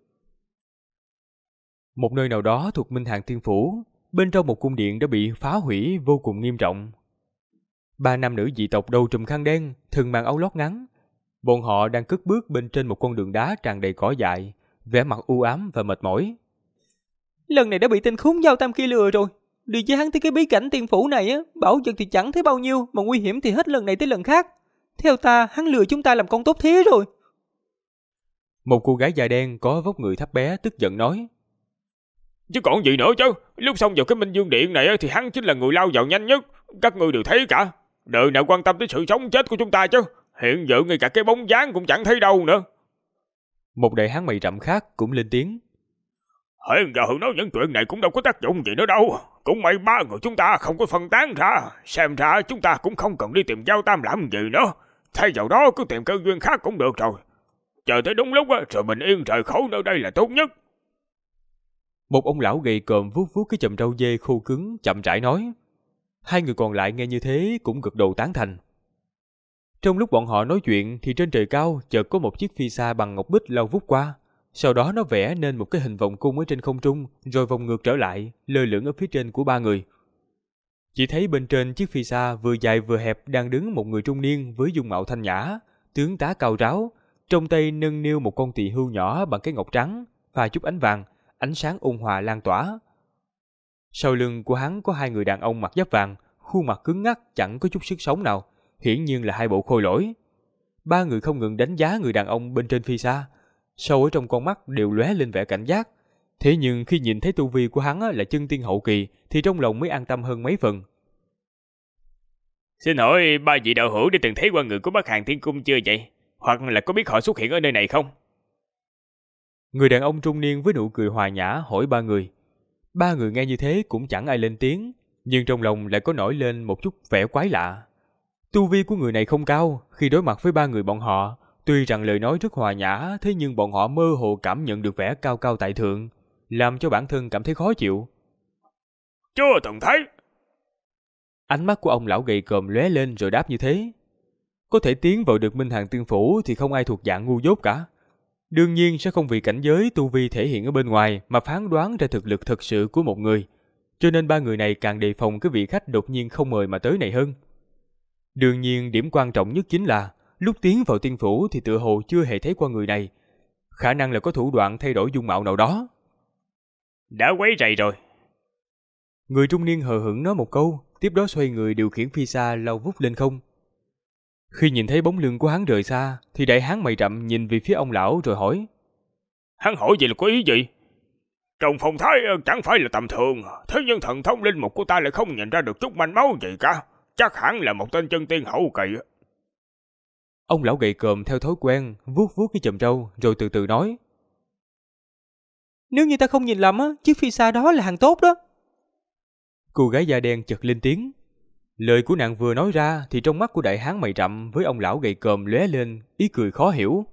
Một nơi nào đó thuộc Minh Hàn Tiên Phủ, bên trong một cung điện đã bị phá hủy vô cùng nghiêm trọng. Ba nam nữ dị tộc đầu trùm khăn đen, thân mang áo lót ngắn. Bọn họ đang cất bước bên trên một con đường đá tràn đầy cỏ dại, vẻ mặt u ám và mệt mỏi. Lần này đã bị tên khốn Giao Tam kia lừa rồi. Đi với hắn tới cái bí cảnh Tiên Phủ này á, bảo vật thì chẳng thấy bao nhiêu, mà nguy hiểm thì hết lần này tới lần khác. Theo ta, hắn lừa chúng ta làm con tốt thế rồi. Một cô gái da đen có vóc người thấp bé tức giận nói. Chứ còn gì nữa chứ, lúc xông vào cái Minh Dương Điện này thì hắn chính là người lao vào nhanh nhất. Các ngươi đều thấy cả, đời nào quan tâm tới sự sống chết của chúng ta chứ. Hiện giờ ngay cả cái bóng dáng cũng chẳng thấy đâu nữa. Một đại hán mày rậm khác cũng lên tiếng. Hiện giờ nói những chuyện này cũng đâu có tác dụng gì nữa đâu. Cũng may ba người chúng ta không có phân tán ra. Xem ra chúng ta cũng không cần đi tìm Giao Tam làm gì nữa. Thay vào đó cứ tìm cơ duyên khác cũng được rồi. Chờ tới đúng lúc rồi mình yên rời khỏi nơi đây là tốt nhất. Một ông lão gầy còm vuốt vuốt cái chòm râu dê khô cứng chậm rãi nói. Hai người còn lại nghe như thế cũng gật đầu tán thành. Trong lúc bọn họ nói chuyện thì trên trời cao chợt có một chiếc phi xa bằng ngọc bích lao vút qua. Sau đó nó vẽ nên một cái hình vòng cung ở trên không trung, rồi vòng ngược trở lại, lơ lửng ở phía trên của ba người. Chỉ thấy bên trên chiếc phi xa vừa dài vừa hẹp đang đứng một người trung niên với dung mạo thanh nhã, tướng tá cao ráo, trong tay nâng niu một con tỳ hưu nhỏ bằng cái ngọc trắng, pha chút ánh vàng, ánh sáng ôn hòa lan tỏa. Sau lưng của hắn có hai người đàn ông mặc giáp vàng, khuôn mặt cứng ngắc chẳng có chút sức sống nào, hiển nhiên là hai bộ khôi lỗi. Ba người không ngừng đánh giá người đàn ông bên trên phi xa, sâu ở trong con mắt đều lóe lên vẻ cảnh giác. Thế nhưng khi nhìn thấy tu vi của hắn là chân tiên hậu kỳ thì trong lòng mới an tâm hơn mấy phần. Xin hỏi ba vị đạo hữu đã từng thấy qua người của Bắc Hàn Thiên Cung chưa vậy? Hoặc là có biết họ xuất hiện ở nơi này không? Người đàn ông trung niên với nụ cười hòa nhã hỏi ba người. Ba người nghe như thế cũng chẳng ai lên tiếng, nhưng trong lòng lại có nổi lên một chút vẻ quái lạ. Tu vi của người này không cao, khi đối mặt với ba người bọn họ, tuy rằng lời nói rất hòa nhã, thế nhưng bọn họ mơ hồ cảm nhận được vẻ cao cao tại thượng, làm cho bản thân cảm thấy khó chịu. Chưa từng thấy. Ánh mắt của ông lão gầy còm lóe lên rồi đáp như thế. Có thể tiến vào được Minh Hàn Tiên Phủ thì không ai thuộc dạng ngu dốt cả. Đương nhiên sẽ không vì cảnh giới tu vi thể hiện ở bên ngoài mà phán đoán ra thực lực thật sự của một người. Cho nên ba người này càng đề phòng cái vị khách đột nhiên không mời mà tới này hơn. Đương nhiên điểm quan trọng nhất chính là lúc tiến vào tiên phủ thì tựa hồ chưa hề thấy qua người này. Khả năng là có thủ đoạn thay đổi dung mạo nào đó. Đã quấy rầy rồi. Người trung niên hờ hững nói một câu, tiếp đó xoay người điều khiển phi xa lao vút lên không. Khi nhìn thấy bóng lưng của hắn rời xa thì đại hán mày rậm nhìn về phía ông lão rồi hỏi. Hắn hỏi gì là có ý gì? Trong phong thái chẳng phải là tầm thường, thế nhưng thần thông linh mục của ta lại không nhìn ra được chút manh máu gì cả. Chắc hẳn là một tên chân tiên hậu kỳ. Ông lão gầy còm theo thói quen vuốt vuốt cái chòm râu rồi từ từ nói. Nếu như ta không nhìn lầm á, chiếc phi xa đó là hàng tốt đó. Cô gái da đen chợt lên tiếng. Lời của nàng vừa nói ra thì trong mắt của đại hán mày rậm với ông lão gầy còm lóe lên ý cười khó hiểu.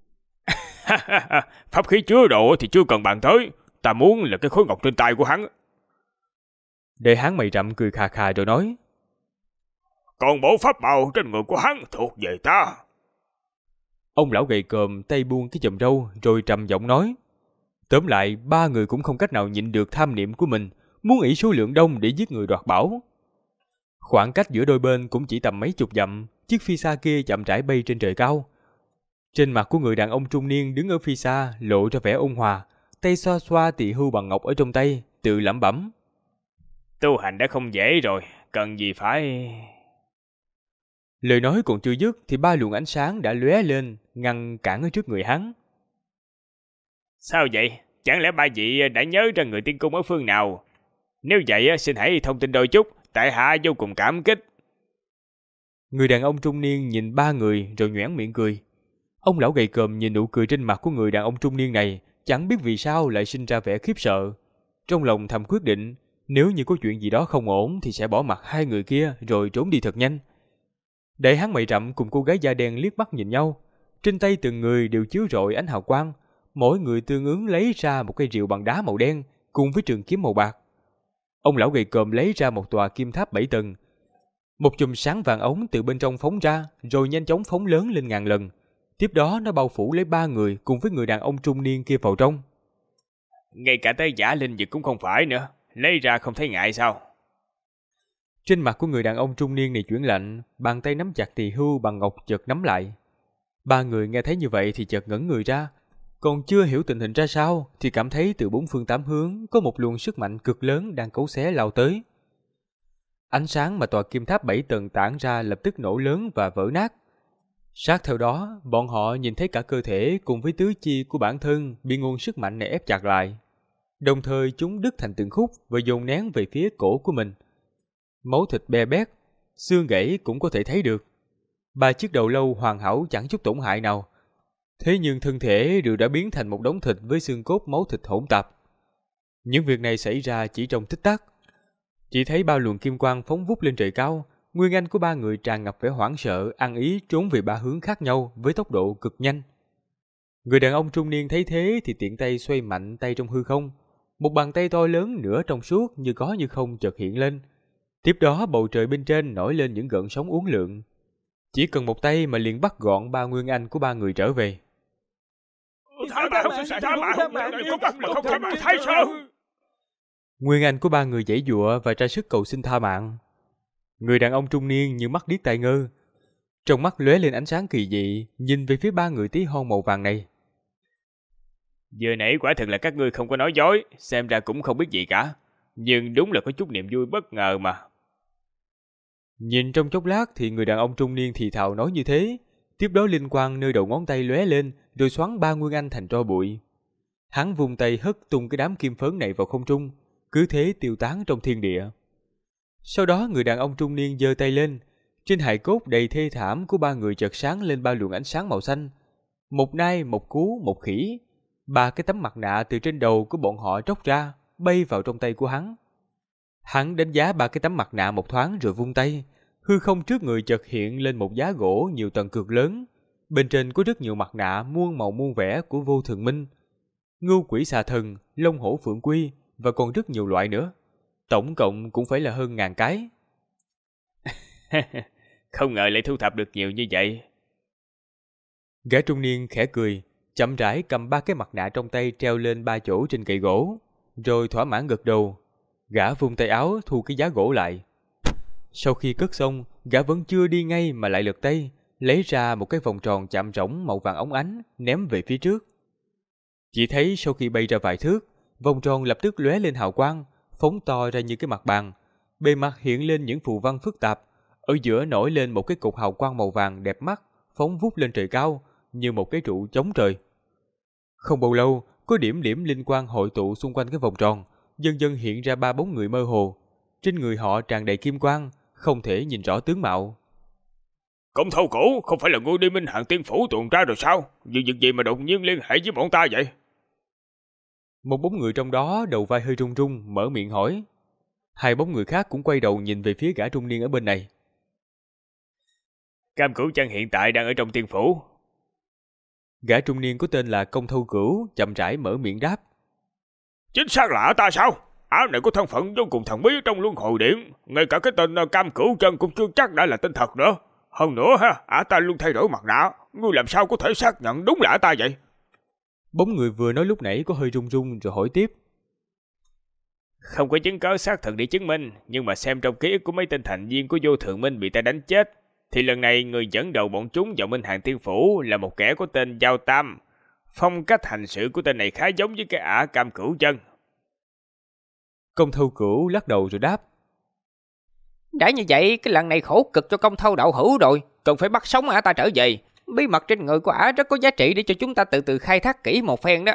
Pháp khí chứa đồ thì chưa cần bàn tới, ta muốn là cái khối ngọc trên tay của hắn. Đại hán mày rậm cười khà khà rồi nói. Còn bộ pháp bảo trên người của hắn thuộc về ta. Ông lão gầy còm tay buông cái chòm râu rồi trầm giọng nói. Tóm lại ba người cũng không cách nào nhịn được tham niệm của mình, muốn ỷ số lượng đông để giết người đoạt bảo. Khoảng cách giữa đôi bên cũng chỉ tầm mấy chục dặm, chiếc phi xa kia chậm rãi bay trên trời cao. Trên mặt của người đàn ông trung niên đứng ở phi xa lộ ra vẻ ôn hòa, tay xoa xoa tỳ hưu bằng ngọc ở trong tay, tự lẩm bẩm. Tu hành đã không dễ rồi, cần gì phải... Lời nói còn chưa dứt thì 3 luồng ánh sáng đã lóe lên, ngăn cản ở trước người hắn. Sao vậy? Chẳng lẽ ba vị đã nhớ ra người tiên cung ở phương nào? Nếu vậy xin hãy thông tin đôi chút, tại hạ vô cùng cảm kích. Người đàn ông trung niên nhìn 3 người rồi nhoẻn miệng cười. Ông lão gầy còm nhìn nụ cười trên mặt của người đàn ông trung niên này, chẳng biết vì sao lại sinh ra vẻ khiếp sợ. Trong lòng thầm quyết định, nếu như có chuyện gì đó không ổn thì sẽ bỏ mặc 2 người kia rồi trốn đi thật nhanh. Để hắn mày rậm cùng cô gái da đen liếc mắt nhìn nhau, trên tay từng người đều chiếu rọi ánh hào quang, mỗi người tương ứng lấy ra một cây rìu bằng đá màu đen cùng với trường kiếm màu bạc. Ông lão gầy còm lấy ra một tòa kim tháp 7 tầng. Một chùm sáng vàng ống từ bên trong phóng ra rồi nhanh chóng phóng lớn lên ngàn lần. Tiếp đó nó bao phủ lấy 3 người cùng với người đàn ông trung niên kia vào trong. Ngay cả tới giả linh vật cũng không phải nữa, lấy ra không thấy ngại sao? Trên mặt của người đàn ông trung niên này chuyển lạnh, bàn tay nắm chặt tỳ hưu bằng ngọc chợt nắm lại. 3 người nghe thấy như vậy thì chợt ngẩn người ra, còn chưa hiểu tình hình ra sao thì cảm thấy từ 4 phương 8 hướng có một luồng sức mạnh cực lớn đang cấu xé lao tới. Ánh sáng mà tòa kim tháp 7 tầng tản ra lập tức nổ lớn và vỡ nát. Sát theo đó, bọn họ nhìn thấy cả cơ thể cùng với tứ chi của bản thân bị nguồn sức mạnh này ép chặt lại. Đồng thời chúng đứt thành từng khúc và dồn nén về phía cổ của mình. Máu thịt be bét, xương gãy cũng có thể thấy được. 3 chiếc đầu lâu hoàn hảo chẳng chút tổn hại nào. Thế nhưng thân thể đều đã biến thành một đống thịt với xương cốt máu thịt hỗn tạp. Những việc này xảy ra chỉ trong tích tắc. Chỉ thấy 3 luồng kim quang phóng vút lên trời cao, nguyên anh của 3 người tràn ngập vẻ hoảng sợ, ăn ý trốn về 3 hướng khác nhau với tốc độ cực nhanh. Người đàn ông trung niên thấy thế thì tiện tay xoay mạnh tay trong hư không. Một bàn tay to lớn nửa trong suốt như có như không chợt hiện lên. Tiếp đó bầu trời bên trên nổi lên những gợn sóng uốn lượn. Chỉ cần một tay mà liền bắt gọn 3 nguyên anh của 3 người trở về. Nguyên anh của 3 người giãy giụa và ra sức cầu xin tha mạng. Người đàn ông trung niên như mắt điếc tai ngơ, trong mắt lóe lên ánh sáng kỳ dị, nhìn về phía 3 người tí hon màu vàng này. Vừa nãy quả thực là các ngươi không có nói dối, xem ra cũng không biết gì cả, nhưng đúng là có chút niềm vui bất ngờ mà. Nhìn trong chốc lát thì người đàn ông trung niên thì thào nói như thế, tiếp đó linh quang nơi đầu ngón tay lóe lên, rồi xoắn 3 nguyên anh thành tro bụi. Hắn vung tay hất tung cái đám kim phấn này vào không trung, cứ thế tiêu tán trong thiên địa. Sau đó người đàn ông trung niên giơ tay lên, trên hài cốt đầy thê thảm của 3 người chợt sáng lên 3 luồng ánh sáng màu xanh. Một nai, một cú, một khỉ. 3 cái tấm mặt nạ từ trên đầu của bọn họ tróc ra, bay vào trong tay của hắn. Hắn đánh giá 3 cái tấm mặt nạ một thoáng rồi vung tay. Hư không trước người chợt hiện lên một giá gỗ nhiều tầng cực lớn. Bên trên có rất nhiều mặt nạ muôn màu muôn vẻ của Vô Thường Minh, Ngưu Quỷ Xà Thần, Long Hổ Phượng Quy và còn rất nhiều loại nữa. Tổng cộng cũng phải là hơn 1000 cái. Không ngờ lại thu thập được nhiều như vậy. Gã trung niên khẽ cười, chậm rãi cầm 3 cái mặt nạ trong tay treo lên 3 chỗ trên cây gỗ, rồi thỏa mãn gật đầu. Gã vung tay áo thu cái giá gỗ lại. Sau khi cất xong, gã vẫn chưa đi ngay mà lại lật tay, lấy ra một cái vòng tròn chạm rỗng màu vàng óng ánh, ném về phía trước. Chỉ thấy sau khi bay ra vài thước, vòng tròn lập tức lóe lên hào quang, phóng to ra như cái mặt bàn. Bề mặt hiện lên những phù văn phức tạp, ở giữa nổi lên một cái cục hào quang màu vàng đẹp mắt, phóng vút lên trời cao như một cái trụ chống trời. Không bao lâu, có điểm điểm linh quang hội tụ xung quanh cái vòng tròn, dần dần hiện ra 3 bóng người mơ hồ. Trên người họ tràn đầy kim quang, không thể nhìn rõ tướng mạo. Công thâu cổ, không phải là ngươi đi Minh Hạng Tiên Phủ tuần tra rồi sao? Vì việc gì mà đột nhiên liên hệ với bọn ta vậy? Một bóng người trong đó đầu vai hơi run run, mở miệng hỏi. 2 bóng người khác cũng quay đầu nhìn về phía gã trung niên ở bên này. Cam Cửu Chân hiện tại đang ở trong tiên phủ. Gã trung niên có tên là Công Thâu Cửu chậm rãi mở miệng đáp. Chính xác là ta sao? Áo này có thân phận vô cùng thần bí trong luân hồi điện, ngay cả cái tên Cam Cửu Chân cũng chưa chắc đã là tên thật nữa. Hơn nữa ha, ta luôn thay đổi mặt nạ, ngươi làm sao có thể xác nhận đúng là ta vậy? Bóng người vừa nói lúc nãy có hơi run run rồi hỏi tiếp. Không có chứng cứ xác thực để chứng minh, nhưng mà xem trong ký ức của mấy tên thành viên của Vô Thường Minh bị ta đánh chết, thì lần này người dẫn đầu bọn chúng vào Minh Hàng Tiên Phủ là một kẻ có tên Giao Tam. Phong cách hành sự của tên này khá giống với cái ả Cam Cửu Chân. Công Thâu Cửu lắc đầu rồi đáp. Đã như vậy, cái lần này khổ cực cho Công Thâu đạo hữu rồi, cần phải bắt sống ả ta trở về. Bí mật trên người của ả rất có giá trị để cho chúng ta từ từ khai thác kỹ một phen đó.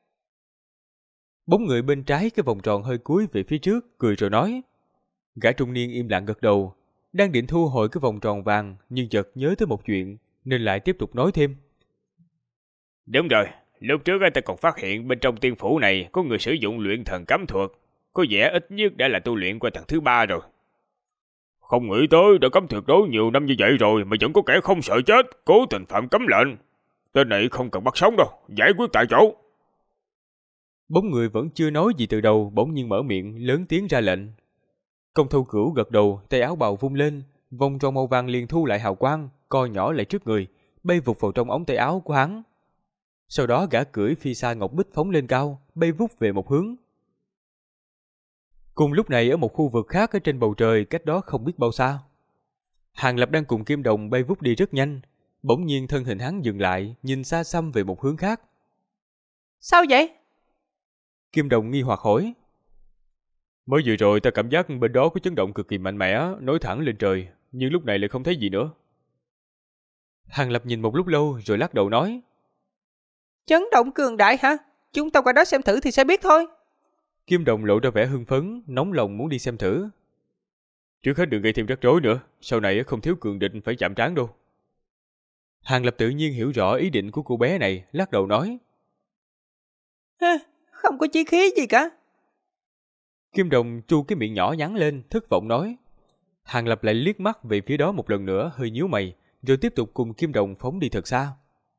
Bóng người bên trái cái vòng tròn hơi cúi về phía trước, cười rồi nói. Gã trung niên im lặng gật đầu, đang định thu hồi cái vòng tròn vàng, nhưng chợt nhớ tới một chuyện, nên lại tiếp tục nói thêm. Đúng rồi, lúc trước ta còn phát hiện bên trong tiên phủ này có người sử dụng luyện thần cấm thuật, có vẻ ít nhất đã là tu luyện qua tầng thứ 3 rồi. Không nghĩ tới đã cấm tuyệt đối nhiều năm như vậy rồi mà vẫn có kẻ không sợ chết, cố tình phạm cấm lệnh. Tên này không cần bắt sống đâu, giải quyết tại chỗ. Bóng người vẫn chưa nói gì từ đầu, bỗng nhiên mở miệng lớn tiếng ra lệnh. Công Thâu Cửu gật đầu, tay áo bào vung lên, vòng tròn màu vàng liền thu lại hào quang, co nhỏ lại trước người, bay vụt vào trong ống tay áo của hắn. Sau đó gã cưỡi phi sa ngọc bích phóng lên cao, bay vút về một hướng. Cùng lúc này ở một khu vực khác ở trên bầu trời cách đó không biết bao xa, Hàng Lập đang cùng Kim Đồng bay vút đi rất nhanh, bỗng nhiên thân hình hắn dừng lại, nhìn xa xăm về một hướng khác. Sao vậy? Kim Đồng nghi hoặc hỏi. Mới vừa rồi ta cảm giác bên đó có chấn động cực kỳ mạnh mẽ, nối thẳng lên trời, nhưng lúc này lại không thấy gì nữa. Hàng Lập nhìn một lúc lâu rồi lắc đầu nói. Chấn động cường đại hả? Chúng ta qua đó xem thử thì sẽ biết thôi. Kim Đồng lộ ra vẻ hưng phấn, nóng lòng muốn đi xem thử. Trước hết đừng gây thêm rắc rối nữa, sau này không thiếu cường địch phải chạm trán đâu. Hàng Lập tự nhiên hiểu rõ ý định của cô bé này, lắc đầu nói. Không có chí khí gì cả. Kim Đồng chu cái miệng nhỏ nhắn lên, thất vọng nói. Hàng Lập lại liếc mắt về phía đó một lần nữa, hơi nhíu mày, rồi tiếp tục cùng Kim Đồng phóng đi thật xa.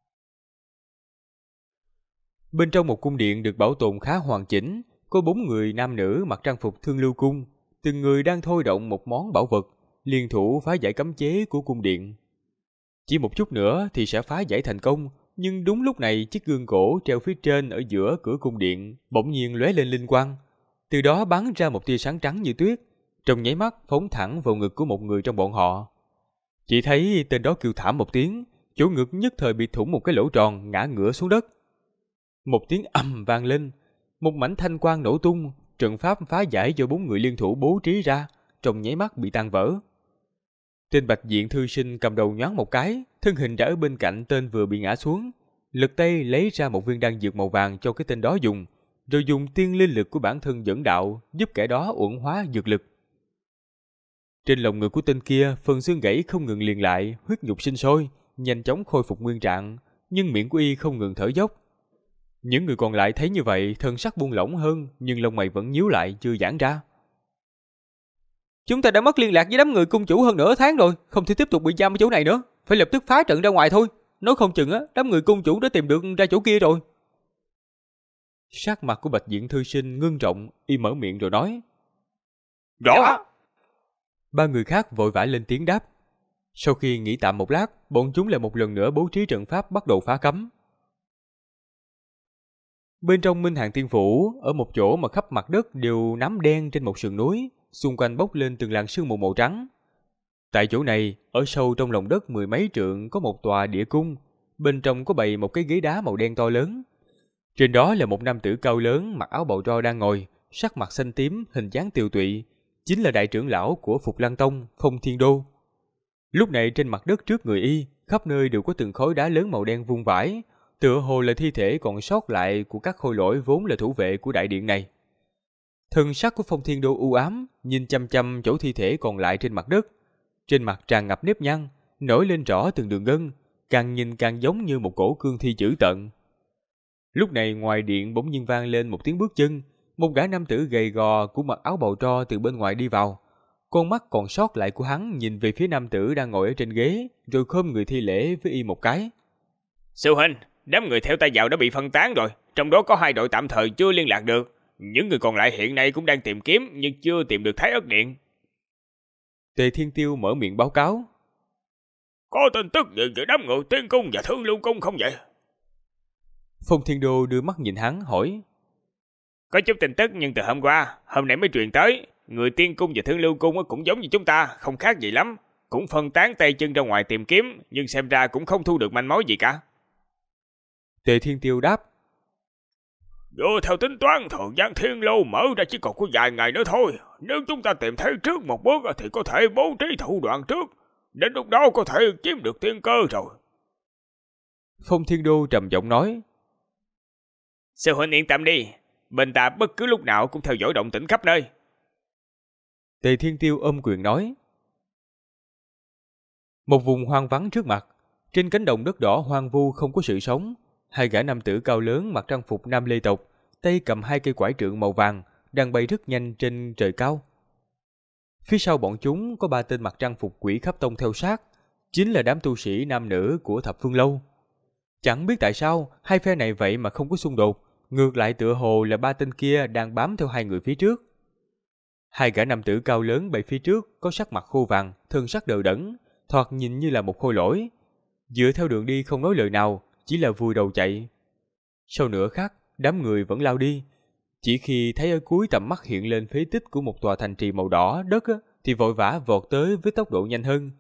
Bên trong một cung điện được bảo tồn khá hoàn chỉnh, có 4 người nam nữ mặc trang phục Thương Lưu Cung, từng người đang thôi động một món bảo vật, liên thủ phá giải cấm chế của cung điện. Chỉ một chút nữa thì sẽ phá giải thành công, nhưng đúng lúc này chiếc gương gỗ treo phía trên ở giữa cửa cung điện bỗng nhiên lóe lên linh quang, từ đó bắn ra một tia sáng trắng như tuyết, trong nháy mắt phóng thẳng vào ngực của một người trong bọn họ. Chỉ thấy tên đó kêu thảm một tiếng, chỗ ngực nhất thời bị thủng một cái lỗ tròn, ngã ngửa xuống đất. Một tiếng ầm vang lên, một mảnh thanh quang nổ tung, trận pháp phá giải do 4 người liên thủ bố trí ra, trong nháy mắt bị tan vỡ. Tên Bạch Diện thư sinh cầm đầu nhoáng một cái, thân hình đã ở bên cạnh tên vừa bị ngã xuống, lật tay lấy ra một viên đan dược màu vàng cho cái tên đó dùng, rồi dùng tiên linh lực của bản thân dẫn đạo giúp kẻ đó uẩn hóa dược lực. Trên lồng ngực của tên kia, phần xương gãy không ngừng liền lại, huyết nhục sinh sôi, nhanh chóng khôi phục nguyên trạng, nhưng miệng của y không ngừng thở dốc. Những người còn lại thấy như vậy, thân sắc buông lỏng hơn, nhưng lông mày vẫn nhíu lại chưa giãn ra. Chúng ta đã mất liên lạc với đám người cung chủ hơn nửa tháng rồi, không thể tiếp tục bị giam ở chỗ này nữa, phải lập tức phá trận ra ngoài thôi. Nói không chừng đám người cung chủ đã tìm được ra chỗ kia rồi. Sắc mặt của Bạch Diện thư sinh ngưng trọng, y mở miệng rồi nói. Rõ. 3 người khác vội vã lên tiếng đáp. Sau khi nghỉ tạm một lát, bọn chúng lại một lần nữa bố trí trận pháp bắt đầu phá cấm. Bên trong Minh Hàng Tiên Phủ, ở một chỗ mà khắp mặt đất đều nắm đen trên một sườn núi, xung quanh bốc lên từng làn sương mù màu trắng. Tại chỗ này, ở sâu trong lòng đất 10 mấy trượng có một tòa địa cung, bên trong có bày một cái ghế đá màu đen to lớn. Trên đó là một nam tử cao lớn mặc áo bào tro đang ngồi, sắc mặt xanh tím, hình dáng tiều tụy, chính là đại trưởng lão của Phục Lăng Tông, Phong Thiên Đô. Lúc này trên mặt đất trước người y, khắp nơi đều có từng khối đá lớn màu đen vuông vãi, tựa hồ là thi thể còn sót lại của các khôi lỗi vốn là thủ vệ của đại điện này. Thân sắc của Phong Thiên Đô u ám, nhìn chăm chăm chỗ thi thể còn lại trên mặt đất. Trên mặt tràn ngập nếp nhăn, nổi lên rõ từng đường gân, càng nhìn càng giống như một cổ cương thi dữ tợn. Lúc này ngoài điện bỗng nhiên vang lên một tiếng bước chân, một gã nam tử gầy gò cũng mặc áo bào tro từ bên ngoài đi vào. Con mắt còn sót lại của hắn nhìn về phía nam tử đang ngồi ở trên ghế, rồi khom người thi lễ với y một cái. Sư huynh, đám người theo ta vào đã bị phân tán rồi, trong đó có 2 đội tạm thời chưa liên lạc được. Những người còn lại hiện nay cũng đang tìm kiếm nhưng chưa tìm được Thái Ất Điện. Tề Thiên Tiêu mở miệng báo cáo. Có tin tức gì về đám người Tiên Cung và Thương Lưu Cung không vậy? Phong Thiên Đô đưa mắt nhìn hắn hỏi. Có chút tin tức nhưng từ hôm nay mới truyền tới. Người Tiên Cung và Thương Lưu Cung cũng giống như chúng ta, không khác gì lắm. cũng phân tán tay chân ra ngoài tìm kiếm, nhưng xem ra cũng không thu được manh mối gì cả. Tề Thiên Tiêu đáp. Dựa theo tính toán, thời gian Thiên Lô mở ra chỉ còn có vài ngày nữa thôi. Nếu chúng ta tìm thấy trước một bước thì có thể bố trí thủ đoạn trước. Đến lúc đó có thể chiếm được tiên cơ rồi. Phong Thiên Đô trầm giọng nói. Sư huynh yên tâm đi, bên ta bất cứ lúc nào cũng theo dõi động tĩnh khắp nơi. Tề Thiên Tiêu ôm quyền nói. Một vùng hoang vắng trước mặt, trên cánh đồng đất đỏ hoang vu không có sự sống. Hai gã nam tử cao lớn mặc trang phục nam lê tộc, tay cầm hai cây quải trượng màu vàng, đang bay rất nhanh trên trời cao. Phía sau bọn chúng có 3 tên mặc trang phục Quỷ Khắp Tông theo sát, chính là đám tu sĩ nam nữ của Thập Phương Lâu. Chẳng biết tại sao hai phe này vậy mà không có xung đột, ngược lại tựa hồ là 3 tên kia đang bám theo hai người phía trước. Hai gã nam tử cao lớn bay phía trước có sắc mặt khô vàng, thân sắc đờ đẫn, thoạt nhìn như là một khôi lỗi. Dựa theo đường đi không nói lời nào, chỉ là vùi đầu chạy. Sau nửa khắc, đám người vẫn lao đi. Chỉ khi thấy ở cuối tầm mắt hiện lên phế tích của một tòa thành trì màu đỏ đất thì vội vã vọt tới với tốc độ nhanh hơn.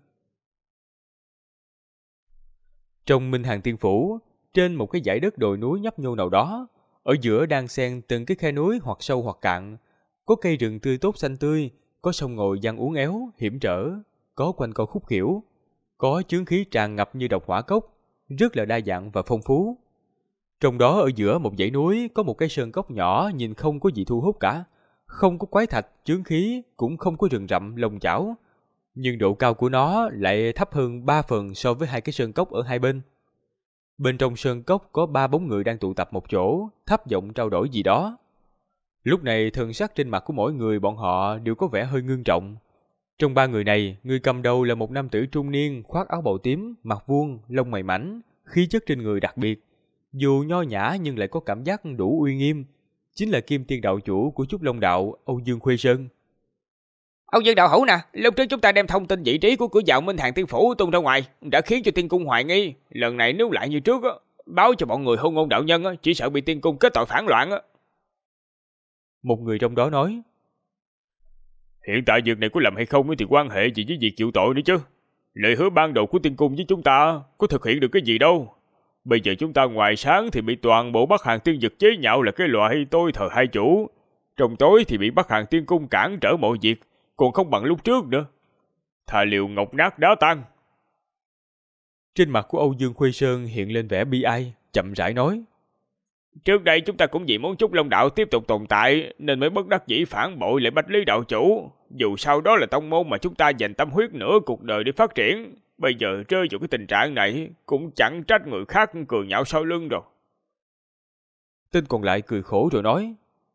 Trong Minh Hàn Tiên Phủ, trên một cái dãy đất đồi núi nhấp nhô nào đó, ở giữa đang xen từng cái khe núi hoặc sâu hoặc cạn, có cây rừng tươi tốt xanh tươi, có sông ngòi giăng uốn éo, hiểm trở, có quanh co khúc khuỷu, có chướng khí tràn ngập như độc hỏa cốc, rất là đa dạng và phong phú. Trong đó ở giữa một dãy núi có một cái sơn cốc nhỏ nhìn không có gì thu hút cả, không có quái thạch, chướng khí, cũng không có rừng rậm, lồng chảo, nhưng độ cao của nó lại thấp hơn 3 phần so với hai cái sơn cốc ở hai bên. Bên trong sơn cốc có 3 bóng người đang tụ tập một chỗ, thấp giọng trao đổi gì đó. Lúc này thần sắc trên mặt của mỗi người bọn họ đều có vẻ hơi ngưng trọng. Trong 3 người này, người cầm đầu là một nam tử trung niên, khoác áo bào tím, mặt vuông, lông mày mảnh, khí chất trên người đặc biệt. Dù nho nhã nhưng lại có cảm giác đủ uy nghiêm, chính là Kim Tiên đạo chủ của Trúc Long đạo, Âu Dương Khuê Sơn. Âu Dương đạo hữu nè, lúc trước chúng ta đem thông tin vị trí của cửa vào Minh Hàn Tiên Phủ tung ra ngoài, đã khiến cho Tiên cung hoài nghi. Lần này nếu lại như trước, báo cho bọn người Hôn Ngôn đạo nhân, chỉ sợ bị Tiên cung kết tội phản loạn. Một người trong đó nói. Hiện tại việc này có làm hay không thì quan hệ gì với việc chịu tội nữa chứ. Lời hứa ban đầu của Tiên cung với chúng ta có thực hiện được cái gì đâu. Bây giờ chúng ta ngoài sáng thì bị toàn bộ Bắc Hàn Tiên Dực chế nhạo là cái loại tôi thờ hai chủ. Trong tối thì bị Bắc Hàn Tiên cung cản trở mọi việc, còn không bằng lúc trước nữa. Thà liều ngọc nát đá tan. Trên mặt của Âu Dương Khuê Sơn hiện lên vẻ bi ai, chậm rãi nói. Trước đây chúng ta cũng vì muốn Trúc Long đạo tiếp tục tồn tại nên mới bất đắc dĩ phản bội lại Bạch Lý đạo chủ. Dù sao đó là tông môn mà chúng ta dành tâm huyết nửa cuộc đời để phát triển. Bây giờ rơi vào cái tình trạng này cũng chẳng trách người khác cười nhạo sau lưng rồi. Tên còn lại cười khổ rồi nói.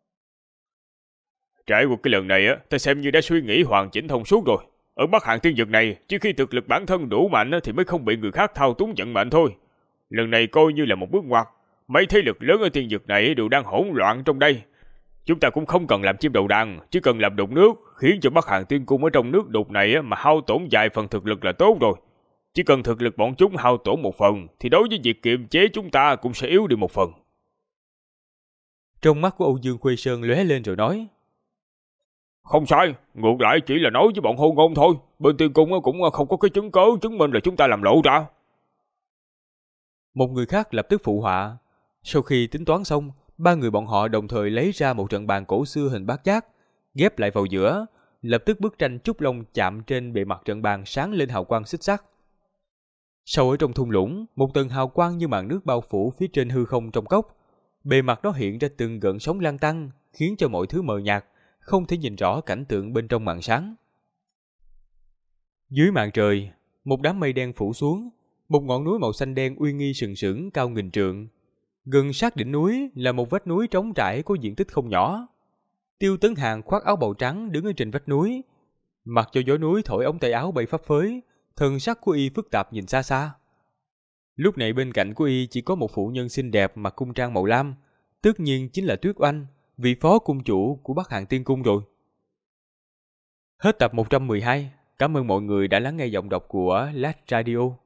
Trải qua cái lần này ta xem như đã suy nghĩ hoàn chỉnh thông suốt rồi. Ở Bắc Hàn Tiên Dực này, chỉ khi thực lực bản thân đủ mạnh thì mới không bị người khác thao túng vận mệnh thôi. Lần này coi như là một bước ngoặt. Mấy thế lực lớn ở Tiên Dực này đều đang hỗn loạn trong đây. Chúng ta cũng không cần làm chim đầu đàn, chỉ cần làm đục nước, khiến cho Bắc Hàn Tiên cung ở trong nước đục này mà hao tổn vài phần thực lực là tốt rồi. Chỉ cần thực lực bọn chúng hao tổn một phần, thì đối với việc kiềm chế chúng ta cũng sẽ yếu đi một phần. Trong mắt của Âu Dương Khuê Sơn lóe lên rồi nói. Không sai, ngược lại chỉ là nói với bọn Hôn Ngôn thôi. Bên Tiên cung cũng không có cái chứng cớ chứng minh là chúng ta làm lộ ra. Một người khác lập tức phụ họa. Sau khi tính toán xong, 3 người bọn họ đồng thời lấy ra một trận bàn cổ xưa hình bát giác, ghép lại vào giữa, lập tức bức tranh trúc long chạm trên bề mặt trận bàn sáng lên hào quang xích sắc. Sâu ở trong thung lũng, một tầng hào quang như màn nước bao phủ phía trên hư không trong cốc. Bề mặt nó hiện ra từng gợn sóng lan tăng, khiến cho mọi thứ mờ nhạt, không thể nhìn rõ cảnh tượng bên trong màn sáng. Dưới màn trời, một đám mây đen phủ xuống, một ngọn núi màu xanh đen uy nghi sừng sững cao nghìn trượng. Gần sát đỉnh núi là một vách núi trống trải có diện tích không nhỏ. Tiêu Tấn Hàn khoác áo bào trắng đứng ở trên vách núi, mặc cho gió núi thổi ống tay áo bay phấp phới, thần sắc của y phức tạp nhìn xa xa. Lúc này bên cạnh của y chỉ có một phụ nhân xinh đẹp mặc cung trang màu lam, tất nhiên chính là Tuyết Oanh, vị phó cung chủ của Bắc Hàn Tiên cung rồi. Hết tập 112, cảm ơn mọi người đã lắng nghe giọng đọc của Last Radio.